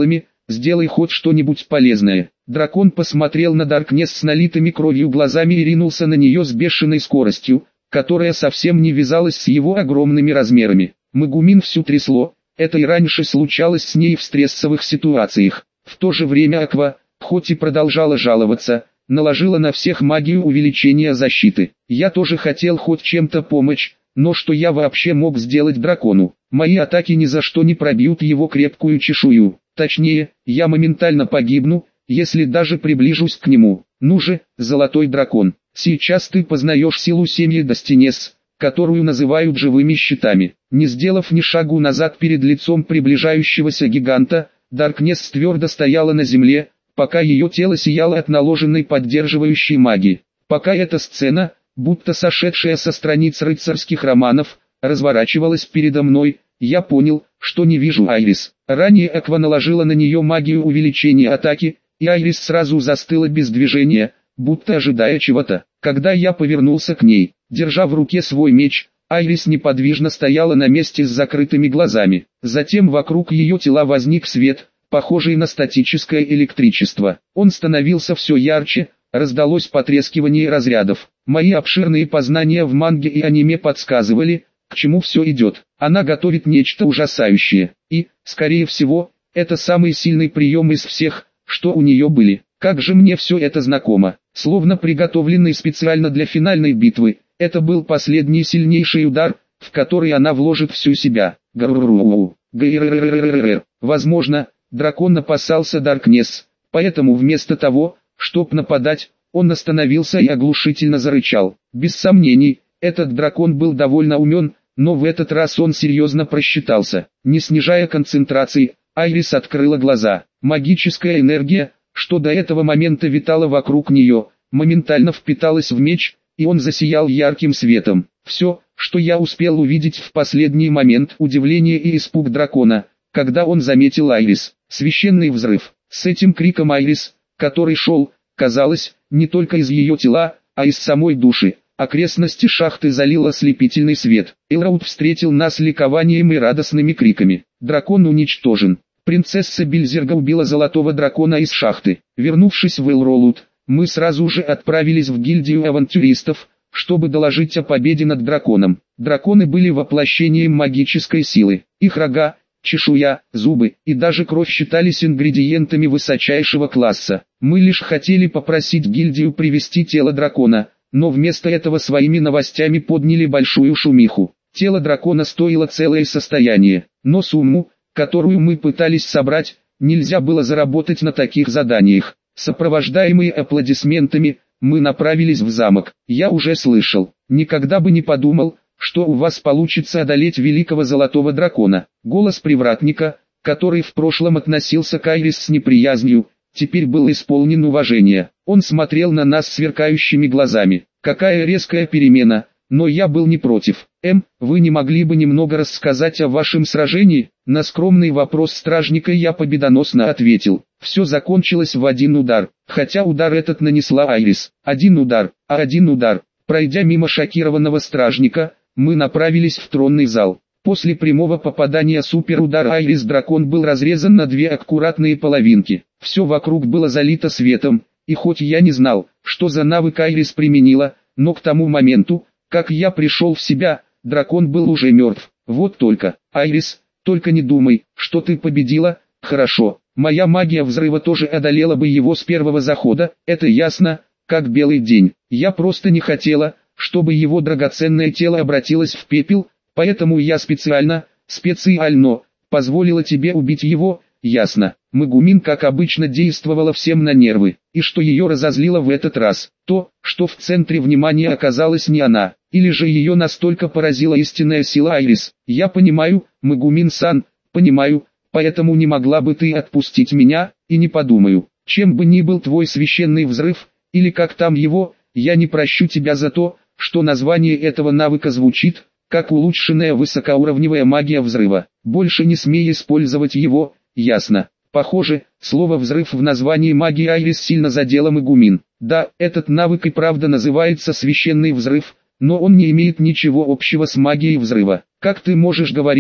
сделай хоть что-нибудь полезное. Дракон посмотрел на Даркнесс с налитыми кровью глазами и ринулся на нее с бешеной скоростью, которая совсем не вязалась с его огромными размерами. Магумин всю трясло, это и раньше случалось с ней в стрессовых ситуациях. В то же время Аква, хоть и продолжала жаловаться, наложила на всех магию увеличения защиты. Я тоже хотел хоть чем-то помочь, но что я вообще мог сделать дракону? Мои атаки ни за что не пробьют его крепкую чешую. Точнее, я моментально погибну, если даже приближусь к нему. Ну же, золотой дракон, сейчас ты познаешь силу семьи Достинес, которую называют живыми щитами. Не сделав ни шагу назад перед лицом приближающегося гиганта, Даркнесс твердо стояла на земле, пока ее тело сияло от наложенной поддерживающей магии. Пока эта сцена, будто сошедшая со страниц рыцарских романов, разворачивалась передо мной, я понял, что не вижу Айрис. Ранее Аква наложила на нее магию увеличения атаки, и Айрис сразу застыла без движения, будто ожидая чего-то. Когда я повернулся к ней, держа в руке свой меч, Айрис неподвижно стояла на месте с закрытыми глазами. Затем вокруг ее тела возник свет, похожий на статическое электричество. Он становился все ярче, раздалось потрескивание разрядов. Мои обширные познания в манге и аниме подсказывали, к чему все идет. Она готовит нечто ужасающее. И, скорее всего, это самый сильный прием из всех, что у нее были. Как же мне все это знакомо. Словно приготовленный специально для финальной битвы, это был последний сильнейший удар, в который она вложит всю себя. Возможно, дракон опасался Даркнесс, поэтому вместо того, чтобы нападать, он остановился и оглушительно зарычал. Без сомнений, этот дракон был довольно умен, но в этот раз он серьезно просчитался. Не снижая концентрации, Айрис открыла глаза. Магическая энергия, что до этого момента витала вокруг нее, моментально впиталась в меч, и он засиял ярким светом. Все, что я успел увидеть в последний момент, удивление и испуг дракона, когда он заметил Айрис. Священный взрыв. С этим криком Айрис, который шел, казалось, не только из ее тела, а из самой души. Окрестности шахты залил ослепительный свет. Элроуд встретил нас ликованием и радостными криками. Дракон уничтожен. Принцесса Бильзерга убила золотого дракона из шахты. Вернувшись в Элроуд, мы сразу же отправились в гильдию авантюристов, чтобы доложить о победе над драконом. Драконы были воплощением магической силы. Их рога, чешуя, зубы и даже кровь считались ингредиентами высочайшего класса. Мы лишь хотели попросить гильдию привести тело дракона, но вместо этого своими новостями подняли большую шумиху. Тело дракона стоило целое состояние, но сумму, которую мы пытались собрать, нельзя было заработать на таких заданиях. Сопровождаемые аплодисментами, мы направились в замок. Я уже слышал, никогда бы не подумал, что у вас получится одолеть великого золотого дракона. Голос привратника, который в прошлом относился к Айрис с неприязнью, теперь был исполнен уважения. Он смотрел на нас сверкающими глазами. Какая резкая перемена, но я был не против. Вы не могли бы немного рассказать о вашем сражении? На скромный вопрос стражника я победоносно ответил. Все закончилось в один удар, хотя удар этот нанесла Айрис. Один удар. Пройдя мимо шокированного стражника, мы направились в тронный зал. После прямого попадания суперудара Айрис дракон был разрезан на две аккуратные половинки. Все вокруг было залито светом, и хоть я не знал, что за навык Айрис применила, но к тому моменту, как я пришел в себя, дракон был уже мертв. Вот только, Айрис, только не думай, что ты победила. Хорошо, моя магия взрыва тоже одолела бы его с первого захода, это ясно, как белый день. Я просто не хотела, чтобы его драгоценное тело обратилось в пепел, поэтому я специально позволила тебе убить его. Ясно. Магумин как обычно действовала всем на нервы, и что ее разозлило в этот раз, то, что в центре внимания оказалась не она, или же ее настолько поразила истинная сила Айрис. Я понимаю, Магумин-сан, понимаю, поэтому не могла бы ты отпустить меня, и не подумаю, чем бы ни был твой священный взрыв, или как там его, я не прощу тебя за то, что название этого навыка звучит, как улучшенная высокоуровневая магия взрыва. Больше не смей использовать его. Ясно. Похоже, слово «взрыв» в названии магии Айрис сильно задело Магумин. Да, этот навык и правда называется священный взрыв, но он не имеет ничего общего с магией взрыва. Как ты можешь говорить,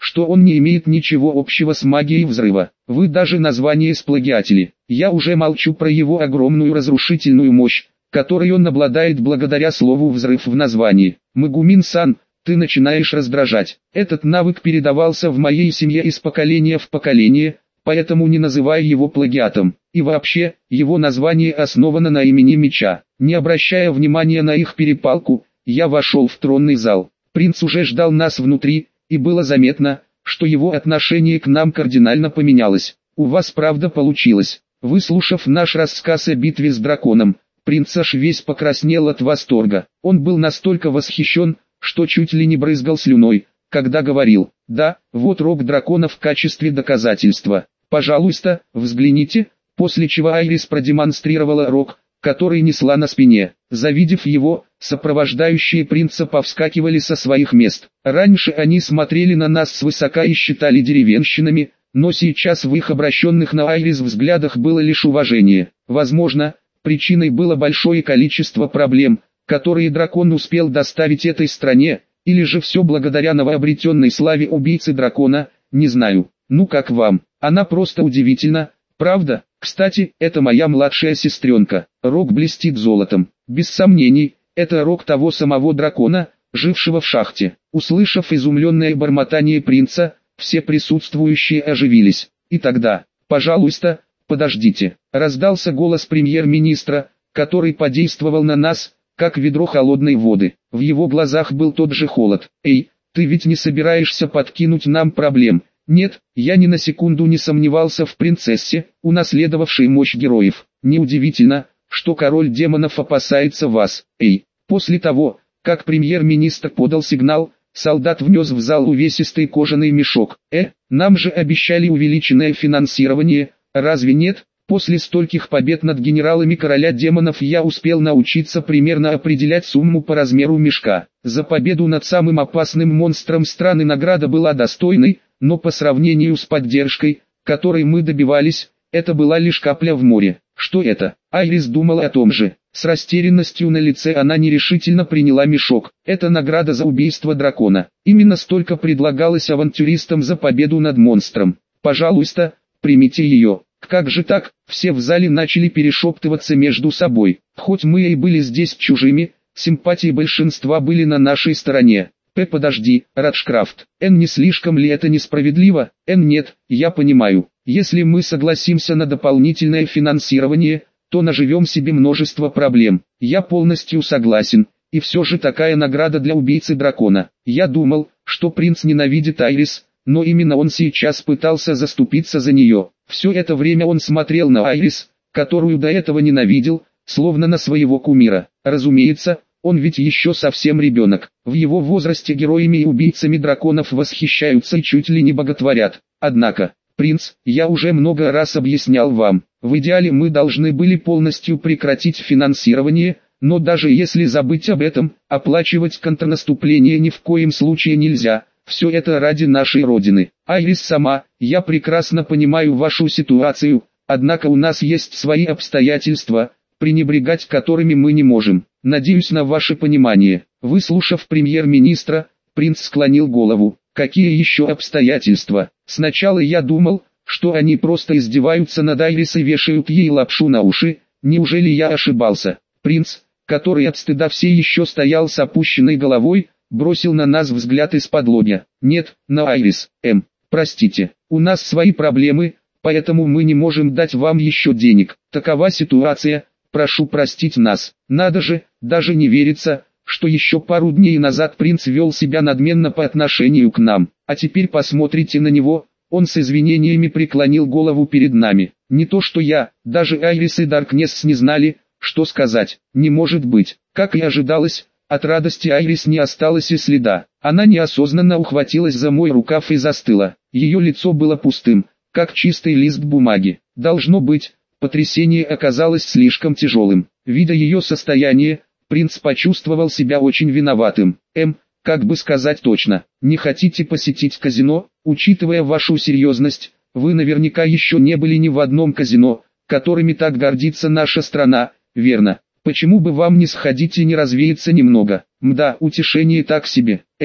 что он не имеет ничего общего с магией взрыва. Вы даже название сплагиатели. Я уже молчу про его огромную разрушительную мощь, которой он обладает благодаря слову «взрыв» в названии. Магумин-сан, ты начинаешь раздражать. Этот навык передавался в моей семье из поколения в поколение, поэтому не называй его плагиатом. И вообще, его название основано на имени меча. Не обращая внимания на их перепалку, я вошел в тронный зал. Принц уже ждал нас внутри, и было заметно, что его отношение к нам кардинально поменялось. У вас правда получилось. Выслушав наш рассказ о битве с драконом, принц аж весь покраснел от восторга. Он был настолько восхищен, что чуть ли не брызгал слюной, когда говорил: «Да, вот рог дракона в качестве доказательства. Пожалуйста, взгляните», после чего Айрис продемонстрировала рог, который несла на спине. Завидев его, сопровождающие принца повскакивали со своих мест. Раньше они смотрели на нас свысока и считали деревенщинами, но сейчас в их обращенных на Айрис взглядах было лишь уважение. Возможно, причиной было большое количество проблем, которые дракон успел доставить этой стране, или же все благодаря новообретенной славе убийцы дракона, не знаю. Ну как вам? Она просто удивительна, правда? Кстати, это моя младшая сестренка. Рог блестит золотом. Без сомнений, это рог того самого дракона, жившего в шахте. Услышав изумленное бормотание принца, все присутствующие оживились. И тогда, пожалуйста, подождите, раздался голос премьер-министра, который подействовал на нас, как ведро холодной воды. В его глазах был тот же холод. «Эй, ты ведь не собираешься подкинуть нам проблем?» Нет, я ни на секунду не сомневался в принцессе, унаследовавшей мощь героев. Неудивительно, что король демонов опасается вас. Эй, после того, как премьер-министр подал сигнал, солдат внес в зал увесистый кожаный мешок. Нам же обещали увеличенное финансирование, разве нет? После стольких побед над генералами короля демонов я успел научиться примерно определять сумму по размеру мешка. За победу над самым опасным монстром страны награда была достойной, но по сравнению с поддержкой, которой мы добивались, это была лишь капля в море. Что это? Айрис думала о том же. С растерянностью на лице она нерешительно приняла мешок. Это награда за убийство дракона. Именно столько предлагалось авантюристам за победу над монстром. Пожалуйста, примите ее. Как же так? Все в зале начали перешептываться между собой. Хоть мы и были здесь чужими, симпатии большинства были на нашей стороне. Подожди, Раджкрафт, не слишком ли это несправедливо? Нет, я понимаю. Если мы согласимся на дополнительное финансирование, то наживем себе множество проблем. Я полностью согласен, и все же такая награда для убийцы дракона. Я думал, что принц ненавидит Айрис, но именно он сейчас пытался заступиться за нее. Все это время он смотрел на Айрис, которую до этого ненавидел, словно на своего кумира. Разумеется, он ведь еще совсем ребенок. В его возрасте героями и убийцами драконов восхищаются и чуть ли не боготворят. Однако, принц, я уже много раз объяснял вам, в идеале мы должны были полностью прекратить финансирование, но даже если забыть об этом, оплачивать контрнаступление ни в коем случае нельзя. Все это ради нашей Родины. Айрис сама, я прекрасно понимаю вашу ситуацию, однако у нас есть свои обстоятельства, пренебрегать которыми мы не можем. Надеюсь на ваше понимание. Выслушав премьер-министра, принц склонил голову. Какие еще обстоятельства? Сначала я думал, что они просто издеваются над Айрис и вешают ей лапшу на уши. Неужели я ошибался? Принц, который от стыда все еще стоял с опущенной головой, бросил на нас взгляд из-под-лобья. Нет, на Айрис. Простите, у нас свои проблемы, поэтому мы не можем дать вам еще денег. Такова ситуация, прошу простить нас. Надо же, даже не верится, что еще пару дней назад принц вел себя надменно по отношению к нам. А теперь посмотрите на него, он с извинениями преклонил голову перед нами. Не то что я, даже Айрис и Даркнесс не знали, что сказать. Не может быть, как и ожидалось. От радости Айрис не осталось и следа. Она неосознанно ухватилась за мой рукав и застыла. Ее лицо было пустым, как чистый лист бумаги. Должно быть, потрясение оказалось слишком тяжелым. Видя ее состояние, принц почувствовал себя очень виноватым. Как бы сказать точно, не хотите посетить казино? Учитывая вашу серьезность, вы наверняка еще не были ни в одном казино, которыми так гордится наша страна, верно? Почему бы вам не сходить и не развеяться немного? Мда, утешение так себе.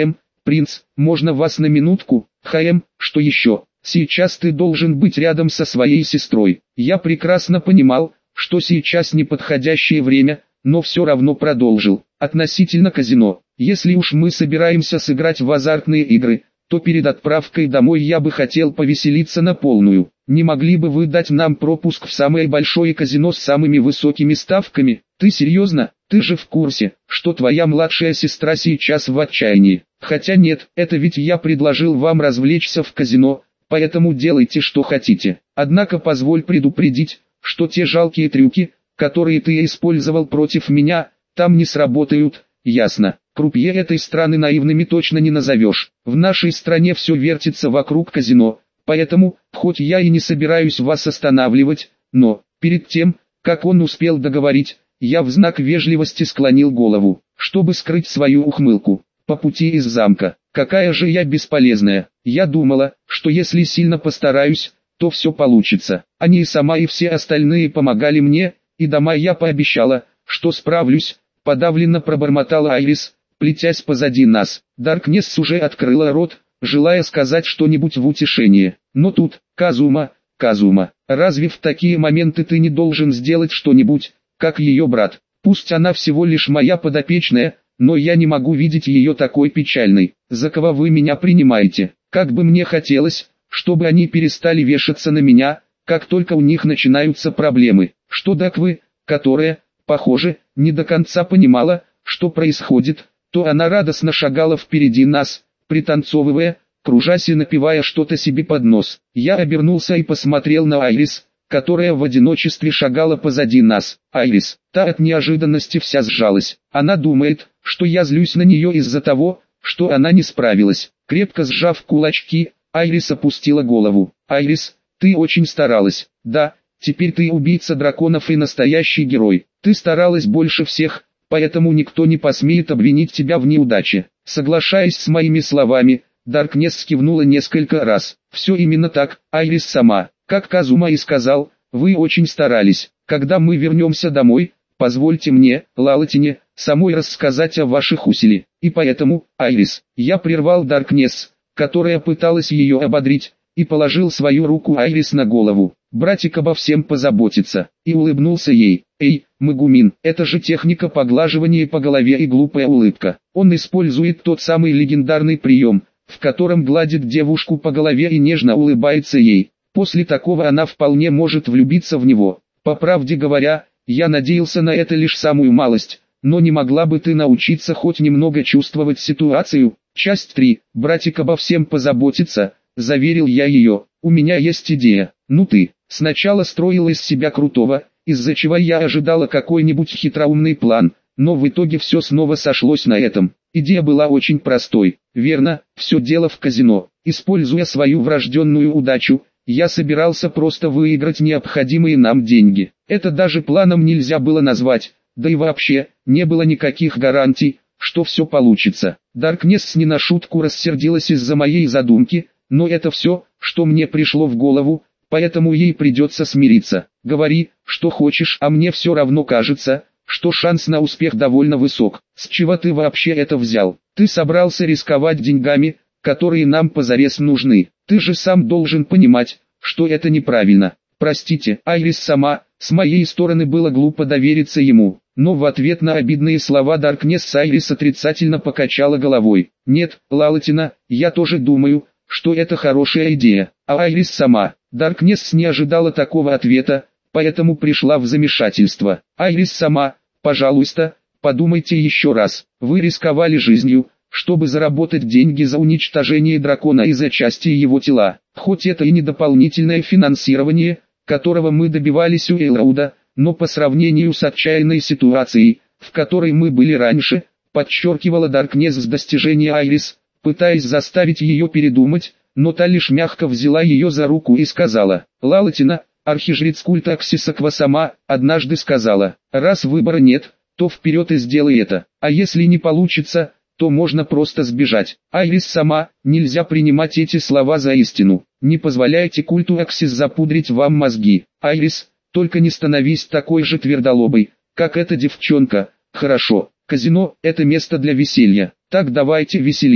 принц, можно вас на минутку? Что еще? Сейчас ты должен быть рядом со своей сестрой. Я прекрасно понимал, что сейчас неподходящее время, но все равно продолжил. Относительно казино, если уж мы собираемся сыграть в азартные игры, то перед отправкой домой я бы хотел повеселиться на полную. Не могли бы вы дать нам пропуск в самое большое казино с самыми высокими ставками? Ты серьезно? Ты же в курсе, что твоя младшая сестра сейчас в отчаянии. Хотя нет, это ведь я предложил вам развлечься в казино, поэтому делайте что хотите. Однако позволь предупредить, что те жалкие трюки, которые ты использовал против меня, там не сработают, ясно? Крупье этой страны наивными точно не назовешь. В нашей стране все вертится вокруг казино, поэтому, хоть я и не собираюсь вас останавливать, но, перед тем, как он успел договорить, я в знак вежливости склонил голову, чтобы скрыть свою ухмылку. По пути из замка, какая же я бесполезная. Я думала, что если сильно постараюсь, то все получится. Они и сама и все остальные помогали мне, и дома я пообещала, что справлюсь, подавленно пробормотала Айрис, плетясь позади нас. Даркнесс уже открыла рот, желая сказать что-нибудь в утешение. Но тут, Казума, разве в такие моменты ты не должен сделать что-нибудь, как ее брат? Пусть она всего лишь моя подопечная, но я не могу видеть ее такой печальной. За кого вы меня принимаете? Как бы мне хотелось, чтобы они перестали вешаться на меня, как только у них начинаются проблемы. Что Даквы, которая, похоже, не до конца понимала, что происходит, то она радостно шагала впереди нас, пританцовывая, кружась и напевая что-то себе под нос. Я обернулся и посмотрел на Айрис, которая в одиночестве шагала позади нас. Айрис, та от неожиданности вся сжалась. Она думает, что я злюсь на нее из-за того, что она не справилась. Крепко сжав кулачки, Айрис опустила голову. Айрис, ты очень старалась. Да, теперь ты убийца драконов и настоящий герой. Ты старалась больше всех, поэтому никто не посмеет обвинить тебя в неудаче. Соглашаясь с моими словами, Даркнесс кивнула несколько раз. Все именно так, Айрис сама. Как Казума и сказал, вы очень старались. Когда мы вернемся домой, позвольте мне, Лалатине, самой рассказать о ваших усилиях. И поэтому, Айрис, я прервал Даркнесс, которая пыталась ее ободрить, и положил свою руку Айрис на голову. Братик обо всем позаботится, и улыбнулся ей. Эй, Магумин, это же техника поглаживания по голове и глупая улыбка. Он использует тот самый легендарный прием, в котором гладит девушку по голове и нежно улыбается ей. После такого она вполне может влюбиться в него. По правде говоря, я надеялся на это лишь самую малость, но не могла бы ты научиться хоть немного чувствовать ситуацию? Часть 3. Братик обо всем позаботится, заверил я ее. У меня есть идея. Ну ты, сначала строила из себя крутого, из-за чего я ожидала какой-нибудь хитроумный план, но в итоге все снова сошлось на этом. Идея была очень простой. Верно, все дело в казино. Используя свою врожденную удачу, я собирался просто выиграть необходимые нам деньги. Это даже планом нельзя было назвать, да и вообще, не было никаких гарантий, что все получится. Даркнесс не на шутку рассердилась из-за моей задумки, но это все, что мне пришло в голову, поэтому ей придется смириться. Говори, что хочешь, а мне все равно кажется, что шанс на успех довольно высок. С чего ты вообще это взял? Ты собрался рисковать деньгами, которые нам позарез нужны. Ты же сам должен понимать, что это неправильно. Простите, Айрис сама, с моей стороны было глупо довериться ему. Но в ответ на обидные слова Даркнесс Айрис отрицательно покачала головой. Нет, Лалатина, я тоже думаю, что это хорошая идея. А Айрис сама. Даркнесс не ожидала такого ответа, поэтому пришла в замешательство. Айрис сама, пожалуйста, подумайте еще раз. Вы рисковали жизнью, чтобы заработать деньги за уничтожение дракона и за части его тела. Хоть это и не дополнительное финансирование, которого мы добивались у Элроуда, но по сравнению с отчаянной ситуацией, в которой мы были раньше, подчеркивала Даркнесс с достижения Айрис, пытаясь заставить ее передумать, но та лишь мягко взяла ее за руку и сказала: «Лалатина, архижрец культа Аксисаква сама, однажды сказала, раз выбора нет, то вперед и сделай это, а если не получится, то можно просто сбежать». Айрис сама, нельзя принимать эти слова за истину. Не позволяйте культу Аксис запудрить вам мозги. Айрис, только не становись такой же твердолобой, как эта девчонка. Хорошо, казино – это место для веселья. Так давайте веселиться.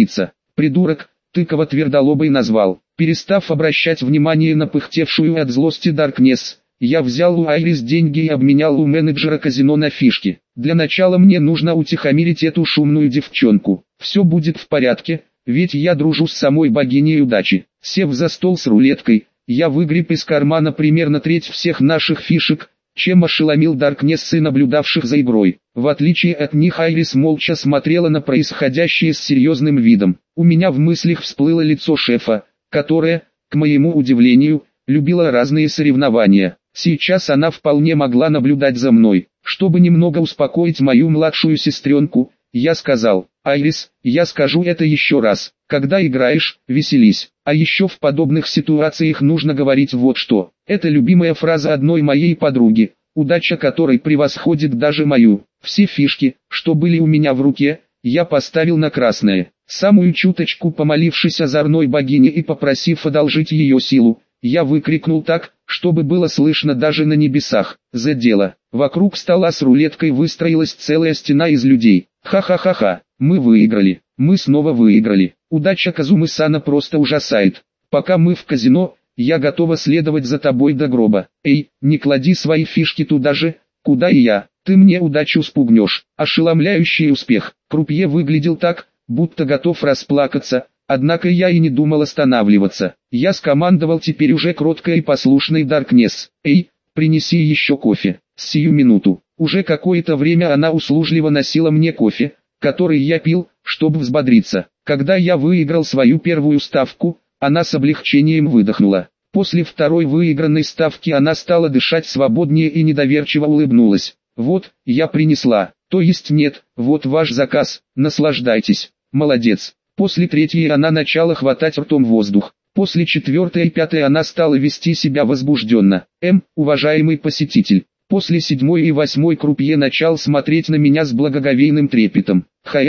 Придурок, тыкова твердолобой назвал. Перестав обращать внимание на пыхтевшую от злости Даркнесс, я взял у Айрис деньги и обменял у менеджера казино на фишки. Для начала мне нужно утихомирить эту шумную девчонку. Все будет в порядке, ведь я дружу с самой богиней удачи. Сев за стол с рулеткой, я выгреб из кармана примерно треть всех наших фишек, чем ошеломил Даркнесс и наблюдавших за игрой. В отличие от них Айрис молча смотрела на происходящее с серьезным видом. У меня в мыслях всплыло лицо шефа, которое, к моему удивлению, любила разные соревнования. Сейчас она вполне могла наблюдать за мной. Чтобы немного успокоить мою младшую сестренку, я сказал: «Айрис, я скажу это еще раз. Когда играешь, веселись. А еще в подобных ситуациях нужно говорить вот что». Это любимая фраза одной моей подруги, удача которой превосходит даже мою. Все фишки, что были у меня в руке, я поставил на красное. Самую чуточку помолившись озорной богине и попросив одолжить ее силу, я выкрикнул так, чтобы было слышно даже на небесах: «За дело!». Вокруг стола с рулеткой выстроилась целая стена из людей. Ха-ха-ха-ха, мы выиграли, мы снова выиграли. Удача Казумы-сана просто ужасает. Пока мы в казино, я готова следовать за тобой до гроба. Эй, не клади свои фишки туда же, куда и я, ты мне удачу спугнешь. Ошеломляющий успех. Крупье выглядел так, будто готов расплакаться. Однако я и не думал останавливаться. Я скомандовал теперь уже кроткой и послушной Даркнесс: «Эй, принеси еще кофе». Сию минуту. Уже какое-то время она услужливо носила мне кофе, который я пил, чтобы взбодриться. Когда я выиграл свою первую ставку, она с облегчением выдохнула. После второй выигранной ставки она стала дышать свободнее и недоверчиво улыбнулась. «Вот, я принесла». «То есть нет, вот ваш заказ, наслаждайтесь». «Молодец». После третьей она начала хватать ртом воздух. После четвертой и пятой она стала вести себя возбужденно. Уважаемый посетитель. После седьмой и восьмой крупье начал смотреть на меня с благоговейным трепетом.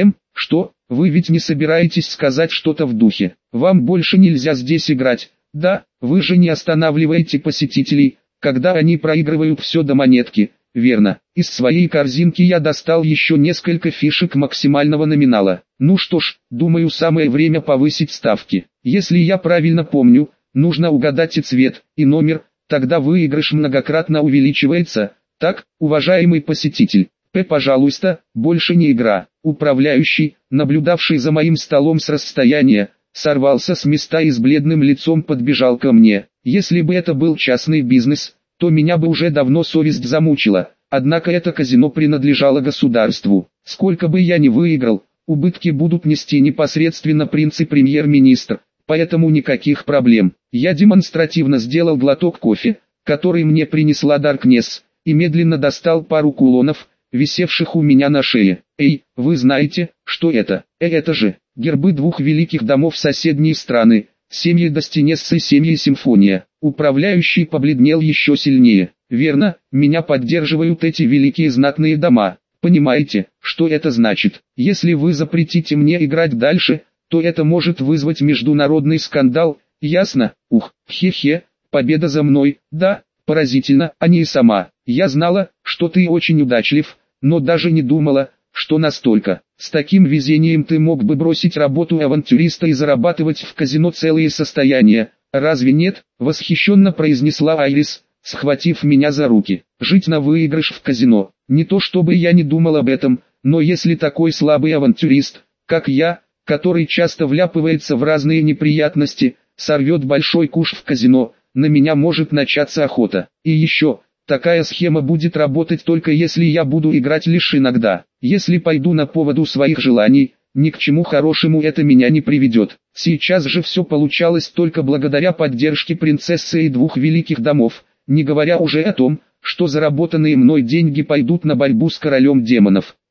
Что, вы ведь не собираетесь сказать что-то в духе? Вам больше нельзя здесь играть. Да, вы же не останавливаете посетителей, когда они проигрывают все до монетки. Верно. Из своей корзинки я достал еще несколько фишек максимального номинала. Ну что ж, думаю, самое время повысить ставки. Если я правильно помню, нужно угадать и цвет, и номер, тогда выигрыш многократно увеличивается. Так, уважаемый посетитель, пожалуйста, больше не игра. Управляющий, наблюдавший за моим столом с расстояния, сорвался с места и с бледным лицом подбежал ко мне. Если бы это был частный бизнес, то меня бы уже давно совесть замучила, однако это казино принадлежало государству. Сколько бы я ни выиграл, убытки будут нести непосредственно принц и премьер-министр, поэтому никаких проблем. Я демонстративно сделал глоток кофе, который мне принесла Даркнесс, и медленно достал пару кулонов, висевших у меня на шее. «Эй, вы знаете, что это?» Это же гербы двух великих домов соседней страны, семьи Достинесс и семьи Симфония. Управляющий побледнел еще сильнее. «Верно, меня поддерживают эти великие знатные дома. Понимаете, что это значит? Если вы запретите мне играть дальше, то это может вызвать международный скандал, ясно? Ух, хе-хе, победа за мной, да, поразительно, а не и сама. Я знала, что ты очень удачлив, но даже не думала, что настолько. С таким везением ты мог бы бросить работу авантюриста и зарабатывать в казино целые состояния. Разве нет?» — восхищенно произнесла Айрис, схватив меня за руки. «Жить на выигрыш в казино. Не то чтобы я не думал об этом, но если такой слабый авантюрист, как я, который часто вляпывается в разные неприятности, сорвет большой куш в казино, на меня может начаться охота. И еще, такая схема будет работать только если я буду играть лишь иногда. Если пойду на поводу своих желаний, ни к чему хорошему это меня не приведет. Сейчас же все получалось только благодаря поддержке принцессы и двух великих домов, не говоря уже о том, что заработанные мной деньги пойдут на борьбу с королем демонов.